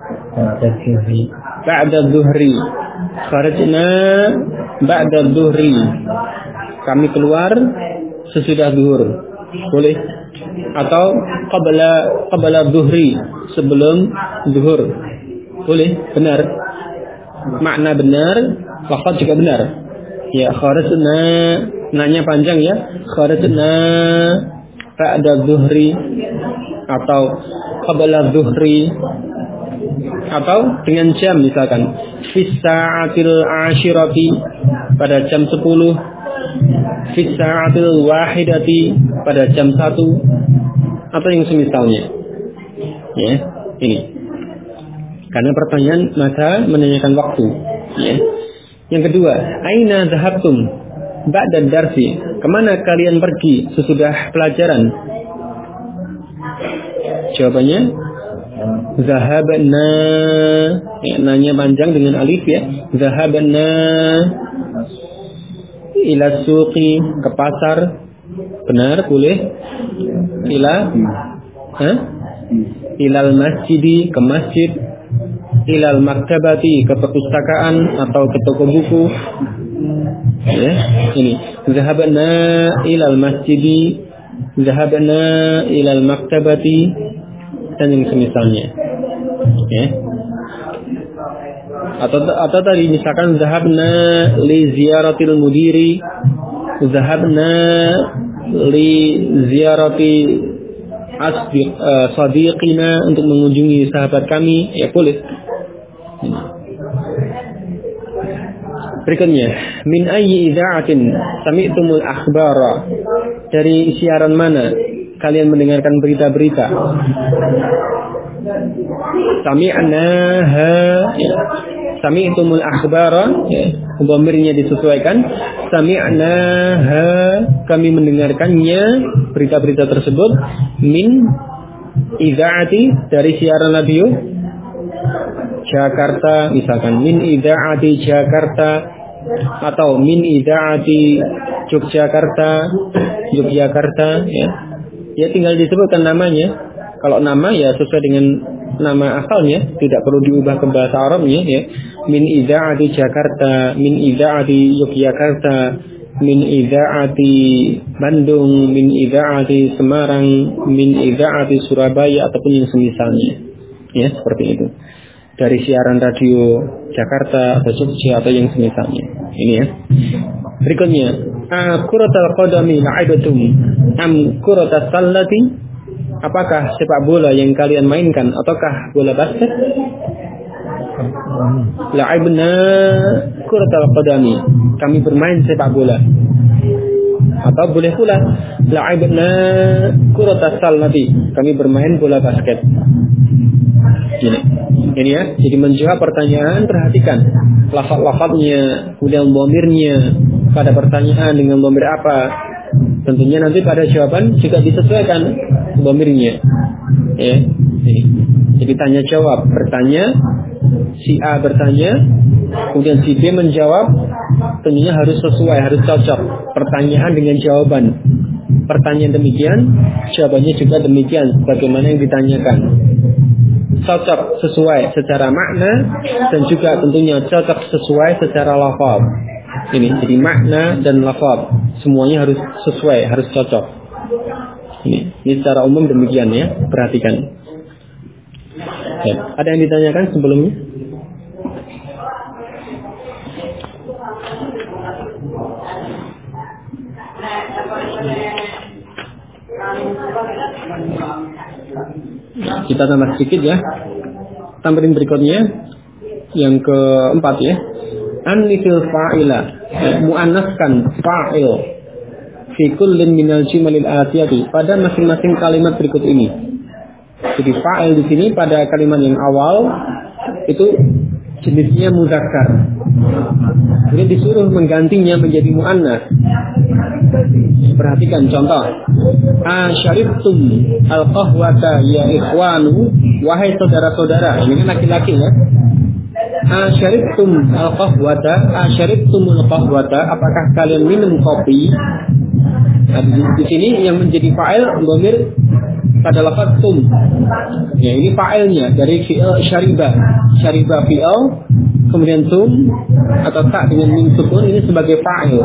Ba'da dhuhri. Kharajna ba'da dhuhri. Kami keluar sesudah zuhur. Boleh? Atau qabla dhuhri, sebelum zuhur. Boleh? Benar. Makna benar, lafaz juga benar. Ya, kharajna, nanya panjang ya. Kharajna ba'da dhuhri atau qabla dhuhri, atau dengan jam misalkan fis sa'atil ashirati, pada jam 10, fis sa'atil wahidati, pada jam 1, atau yang semisalnya. Ya, ini. Karena pertanyaan maka menanyakan waktu. Ya. Yang kedua, aina dhahabtum ba'da darsi? Kemana kalian pergi sesudah pelajaran? Jawabannya zahabna, ya, nanya panjang dengan alif ya. Zahabna ila suqi, ke pasar. Benar, boleh. Ilal masjidi, ke masjid. Ilal maktabati, ke perpustakaan atau ke toko buku. Ya, ini. Zahabna ilal masjidi, zahabna ilal maktabati, dan yang semisalnya. Ya. Atau tadi misalkan zahabna li ziyaratil mudiri, zahabna li ziyarati sadiqina, untuk mengunjungi sahabat kami, ya boleh. Berikutnya, min ayyi idza'atin sami'tumul akhbara? Dari siaran mana kalian mendengarkan berita-berita? Sami'naha, ya. Sami'tumul akhbara, ya. Dhamirnya disesuaikan. Sami'naha, kami mendengarkannya, berita-berita tersebut, min idza'ati, dari siaran radio Jakarta, misalkan min idza'ati Jakarta, atau min idza'ati Yogyakarta, ya. Ya, tinggal disebutkan namanya. Kalau nama ya sesuai dengan nama asalnya, tidak perlu diubah ke bahasa Arabnya, ya. Min idza'ati Jakarta, min idza'ati Yogyakarta, min idza'ati Bandung, min idza'ati Semarang, min idza'ati Surabaya, ataupun yang semisalnya. Ya, seperti itu. Dari siaran radio Jakarta atau Jogja atau yang semisalnya. Ini ya. Berikutnya, kuratul qadami la'ibatum am kuratas sallati? Apakah sepak bola yang kalian mainkan ataukah bola basket? La'ibna kuratal qadami, kami bermain sepak bola. Atau boleh pula la'ibna kuratas salati, kami bermain bola basket. Ini ya, jadi menjawab pertanyaan, perhatikan lafaz-lafaznya, kemudian dhamirnya pada pertanyaan dengan dhamir apa. Tentunya nanti pada jawaban juga disesuaikan dhamirnya. Ya, ini. Jadi tanya jawab, bertanya, si A bertanya, kemudian si B menjawab, tentunya harus sesuai, harus cocok pertanyaan dengan jawaban. Pertanyaan demikian, jawabannya juga demikian bagaimana yang ditanyakan. Cocok sesuai secara makna dan juga tentunya cocok sesuai secara lafaz. Ini jadi makna dan lafaz semuanya harus sesuai, harus cocok. Ini secara umum demikian ya, perhatikan. Ya. Ada yang ditanyakan sebelumnya? Kita tambah sedikit ya. Tambahin berikutnya yang keempat ya. Anifil fa'ila, muannaskan fa'il fi kullin minal jumalil atiyati, pada masing-masing kalimat berikut ini. Jadi fa'il di sini pada kalimat yang awal itu jenisnya mudzakkar. Kemudian disuruh menggantinya menjadi muannas. Perhatikan contoh. Asyaribtum al-qahwata ya ikhwanu, wahai saudara-saudara. Ini kan laki-laki ya. Asyaribtum al-qahwata, asyaribtumul qahwata, apakah kalian minum kopi? Nah, di sini yang menjadi fa'il dhamir pada lafaz tum. Ya, ini fa'ilnya dari fi'il syariba. Syariba fi'il, kemudian tum atau tak dengan mim sukun ini sebagai fa'il.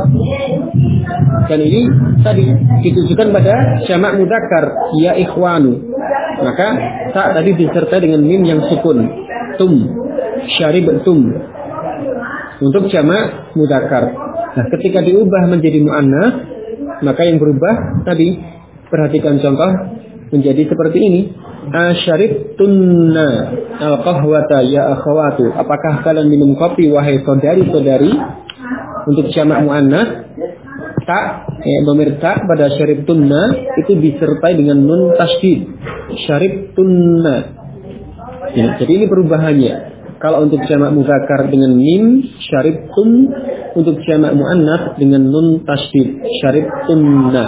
Dan ini tadi ditujukan pada jamak mudzakkar ya ikhwanu. Maka tak tadi disertai dengan mim yang sukun. Tum, syaribtum. Untuk jamak mudzakkar. Nah, ketika diubah menjadi muannas, maka yang berubah tadi, perhatikan contoh, menjadi seperti ini. Asyaribtunna al-qahwata ya akhawatu, apakah kalian minum kopi wahai saudari-saudari? Untuk jamak muannas, tak, dhamir tak pada syaribtunna itu disertai dengan nun tasydid. Syaribtunna. Ya, jadi ini perubahannya. Kalau untuk jamak mudzakkar dengan mim syaribtun, untuk jamak muannas dengan nun tasydid syaribtunna.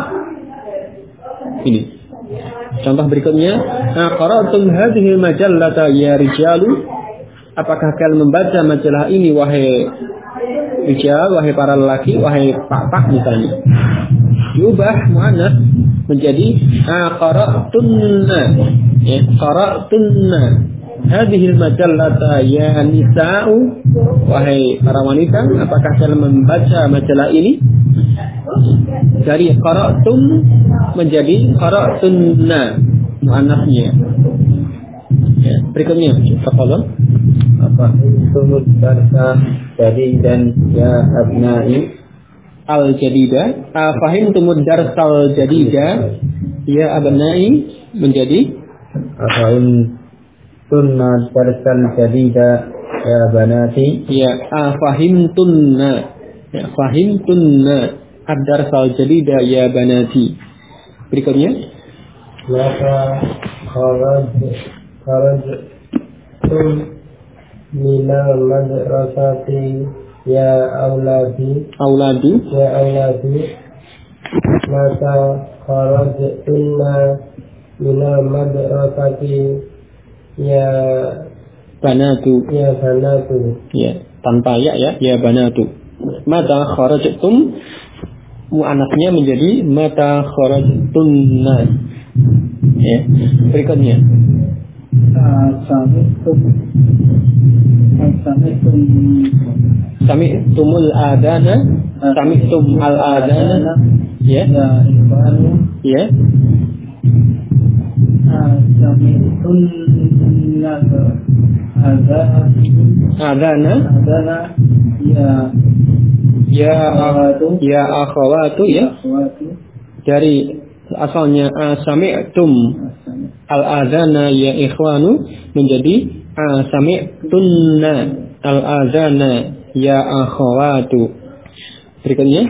Ini. Contoh berikutnya, qara'tum hadhihi majallata ya rijalu, apakah kalian membaca majalah ini wahai rijal, wahai para lelaki, wahai pak-pak misalnya. Diubah muannas menjadi qara'tunna. Ya, qara'tunna hadhihi majallata ya nisa'u, wahai para wanita, apakah kalian membaca majalah ini? Dari qara'tum menjadi qara'tunna muannasnya. Ya, berikutnya tafadhol. Apa sumud darsa jadidan ya abnai al-jadida, fahimtumud darsal jadida ya abnai menjadi fahimtunna darsal jadida ya banati. Ya, fahimtunna, ya, fahimtunna ad-darsal jadida ya banati. Berikutnya, maka kharajtum minal madrasati ya auladi ya auladi, maka kharajtunna minal madrasati ya banatu. Ya banatu. Ya, tanpa ya, ya banatu. Mata kharajtum muannasnya menjadi mata kharajtunna. Ya, berikutnya. Sami'tumul adana, sami'tum al adana. Ya. Ya. Adana. Ya akhawatu ya. Dari asalnya sami'tum al-adhana ya ikhwanu menjadi sami'tunna al-adhana ya akhawatu. Berikutnya,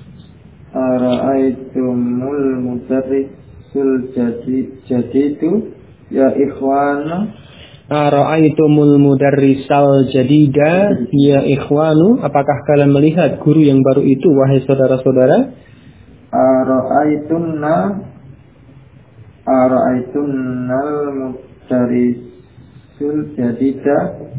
ara'aitumul mudarrisul jadidu ya ikhwana. Ara'aitumul mudarrisal jadida ya ikhwanu. Apakah kalian melihat guru yang baru itu, wahai saudara-saudara? Ara'aitunnal mudarrisul jadida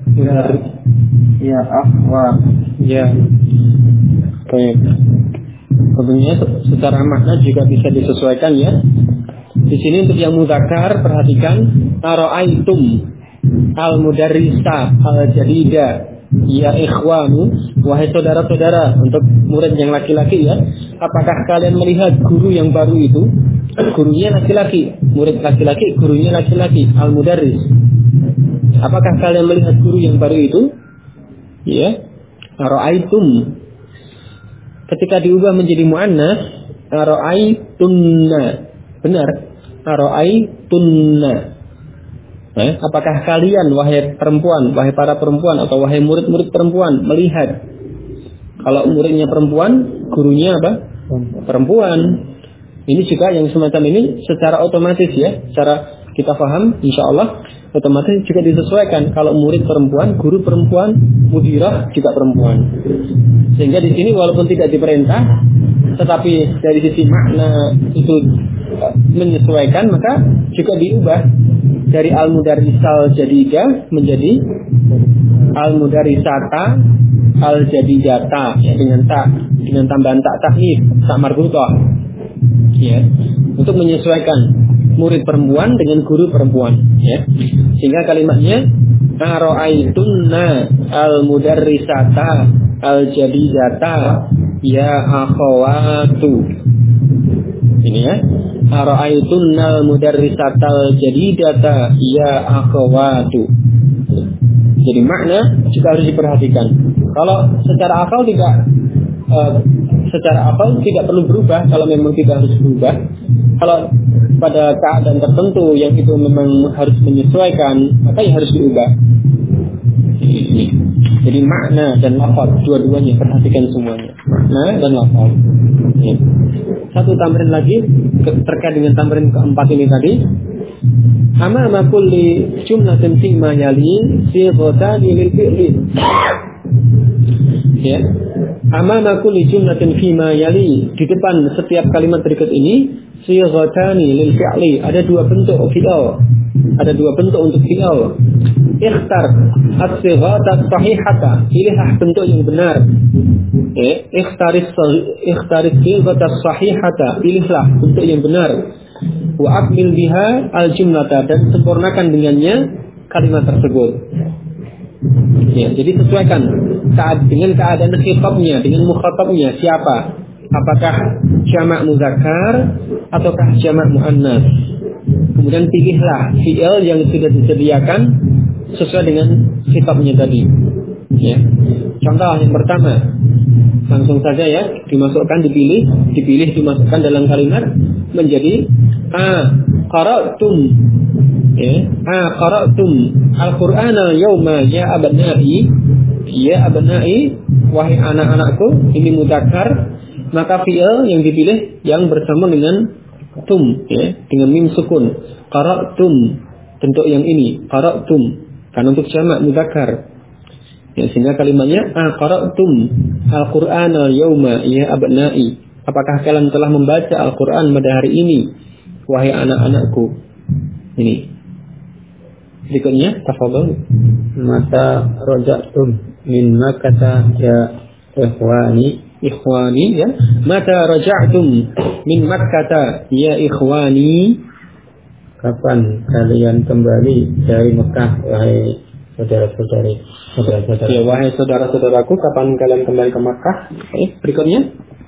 ya akhwan. Ya. Baik. Tentunya secara makna juga bisa disesuaikan ya. Di sini untuk yang mudzakkar perhatikan ara'aitum al-mudarrisa al-jadida ya ikhwanu, wahai saudara-saudara. Untuk murid yang laki-laki ya, apakah kalian melihat guru yang baru itu? Gurunya laki-laki, murid laki-laki, gurunya laki-laki, al-mudarris. Apakah kalian melihat guru yang baru itu? Ya, ara'aitum. Ketika diubah menjadi muannas, ara'aitunna. Benar, ara'aitunna. Apakah kalian, wahai perempuan, wahai para perempuan atau wahai murid-murid perempuan melihat? Kalau muridnya perempuan, gurunya apa? Perempuan. Ini juga yang semacam ini secara otomatis ya, secara kita paham, insya Allah otomatis juga disesuaikan. Kalau murid perempuan, guru perempuan, mudirah juga perempuan. Sehingga di sini walaupun tidak diperintah, tetapi dari sisi makna itu menyesuaikan, maka juga diubah dari al-mudarrisal jadidah menjadi al-mudarrisata al-jadidata ya, dengan tambahan tak takhif, tak marbutah ya, untuk menyesuaikan murid perempuan dengan guru perempuan ya. Sehingga kalimatnya ara'aitunna al-mudarrisata al-jadidata ya akhawatu. Ini ya, ara'aitunna al-mudarrisata al-jadidata ya akhawatu. Jadi makna juga harus diperhatikan. Kalau secara akal tidak perlu berubah, kalau memang tidak harus berubah. Kalau pada keadaan tertentu yang itu memang harus menyesuaikan, maka ya harus diubah. Jadi makna dan lafaz dua-duanya, perhatikan semuanya, makna dan lafaz. Satu tamrin lagi terkait dengan tamrin keempat ini tadi. Amama kulli jumlatin fima yali sighatani lil fi'li. Ya. Amama kulli jumlatin fima yali, di depan setiap kalimat berikut ini sighatani lil fi'li, ada dua bentuk fi'il. Ada dua bentuk untuk fi'il. Ikhtar as-sighat as-sahihata, pilihlah bentuk yang benar. Ikhtaris sighat as-sahihata, pilihlah bentuk yang benar. Wa akmil biha al-jumlata, dan sempurnakan dengannya kalimat tersebut. Ya, jadi sesuaikan dengan keadaan khitabnya, dengan mukhatabnya siapa? Apakah jamak muzakkar ataukah jamak muannas? Kemudian pilihlah fi'il yang sudah disediakan sesuai dengan khitabnya tadi. Ya. Contoh yang pertama, langsung saja ya, dipilih dimasukkan dalam kalimat menjadi qara'tum. Ya, qara'tum al-Qur'ana yauma ya abna'i. Ya abna'i, wahai anak-anakku, ini mudzakkar, maka fi'il yang dipilih yang bersama dengan tum ya, dengan mim sukun. Qara'tum, bentuk yang ini, qara'tum, kan untuk jamak mudzakkar. Ya, sehingga kalimatnya qara'tum al-Qur'ana yauma ya abna'i. Apakah kalian telah membaca Al-Qur'an pada hari ini, wahai anak-anakku? Ini. Berikutnya, tafadhol. Mata raja'tum min Makkah ya ikhwani ya. Mata raja'tum min Makkah ya ikhwani. Kapan kalian kembali dari Mekah, wahai saudara-saudari? Ya, wahai saudara-saudaraku, kapan kalian kembali ke Makkah? Berikutnya.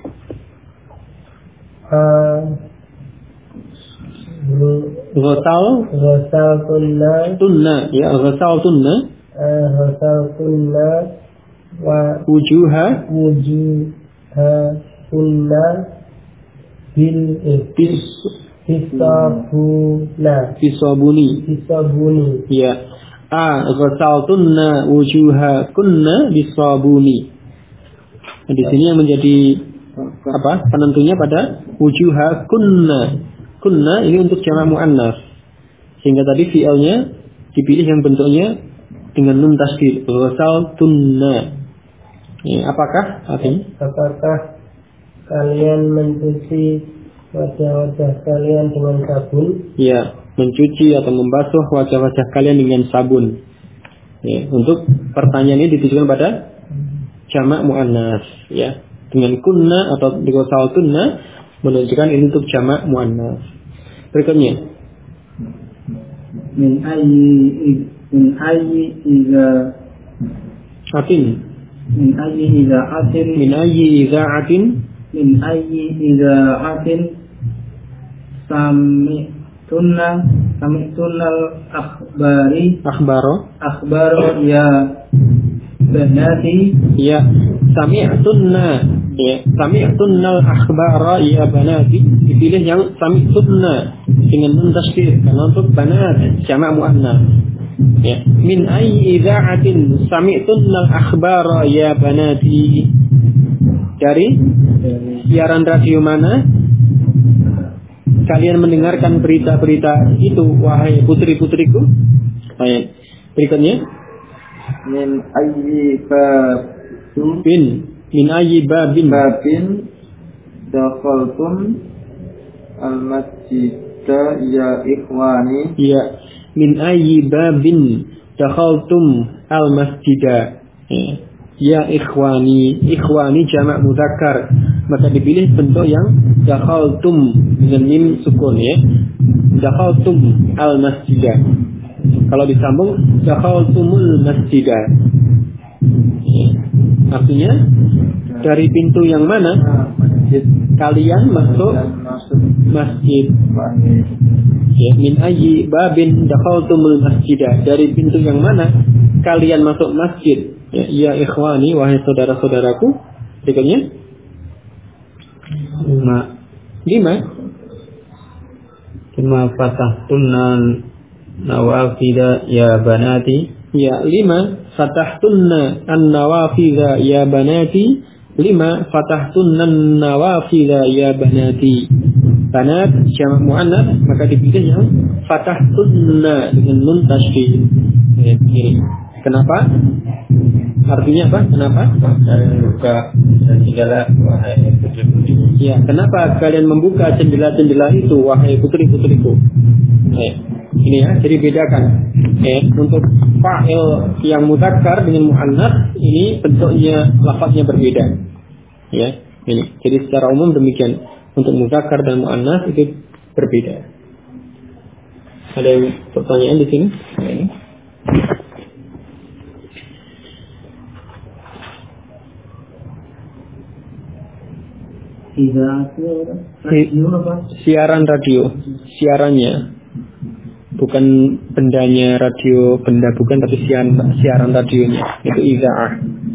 Ghasal tunna ya, ghasal tunna wa wujuha tunna bil fisabuni ya. ghasaltunna wujuhakunna bisabuni. Nah, di sini yang menjadi penentunya pada wujuhakunna. Kunna ini untuk jamak muannas. Sehingga tadi fi'ilnya dipilih yang bentuknya dengan nun tasdid. Ghasaltunna. Ya, apakah artinya? Apakah kalian mencuci wajah-wajah kalian dengan sabun? Ya, mencuci atau membasuh wajah-wajah kalian dengan sabun. Ya, untuk pertanyaan ini ditujukan pada jamak muannas, ya. Dengan kunna atau ghasaltunna menunjukkan ini untuk jamak muannas. Berikutnya. Min ayyi idza Atin. min ayyi idza'atin Min ayyi idza'atin min ayyi idza'atin sami'tunnal akhbaro ya banati. Ya, sami'tunna. Ya, sami'tunnal akhbara ya banati. Dipilih yang sami'tunna dengan nun tasdid karena untuk banat jamak muannas. Ya, min ayyi idza'atin sami'tunnal akhbara ya banati. Dari siaran radio mana kalian mendengarkan berita-berita itu, wahai putri-putriku? Baik. Berikutnya. Min ayyi babin Min ayyi babin dakhaltum al-masjida ya ikhwani. Ya, min ayyi babin dakhaltum al-masjida. Ya ikhwani. Ikhwani jamak mudzakkar, maka dipilih bentuk yang dakhaltum dengan mim sukun, ya. Dakhaltum al-masjida. Kalau disambung dakhaltumul masjida. Artinya dari pintu yang mana kalian masuk masjid. Ya, min ayyi babin dakhaltumul masjida. Dari pintu yang mana kalian masuk masjid. Ya ikhwani, wahai saudara-saudaraku. Berikutnya. 5 fatahtunna nawafida ya banati. Ya, 5 fatahtunna an-nawafida ya banati. 5 fatahtunna an-nawafida ya banati. Banat jamak muannas, maka dipilih yang fatahtunna dengan nun tasydid. Ini. Kenapa? Artinya apa? Kenapa? Membuka jendela wahai putri-putri. Ya, kenapa kalian membuka jendela-jendela itu wahai putri-putriku? Ini ya, jadi bedakan. Untuk fa'il yang mudzakkar dengan muannas ini bentuknya, lafaznya berbeda. Ya, ini. Jadi secara umum demikian. Untuk mudzakkar dan muannas itu berbeda. Ada pertanyaan di sini? Ini. Siaran radio, siarannya, bukan bendanya radio, benda bukan, tapi siaran radionya itu idza'ah.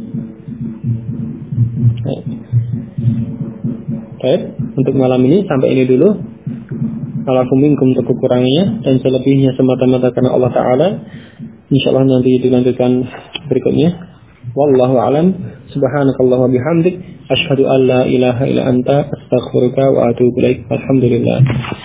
Baik, untuk malam ini sampai ini dulu. Walakum minkum untuk kekurangannya dan selebihnya semata-mata karena Allah Ta'ala. InsyaAllah nanti dilanjutkan berikutnya. Wallahu a'lam. Subhanakallah wa bihamdik, asyhadu an la ilaha illa anta, astaghfiruka wa atubu ilaik. Alhamdulillah.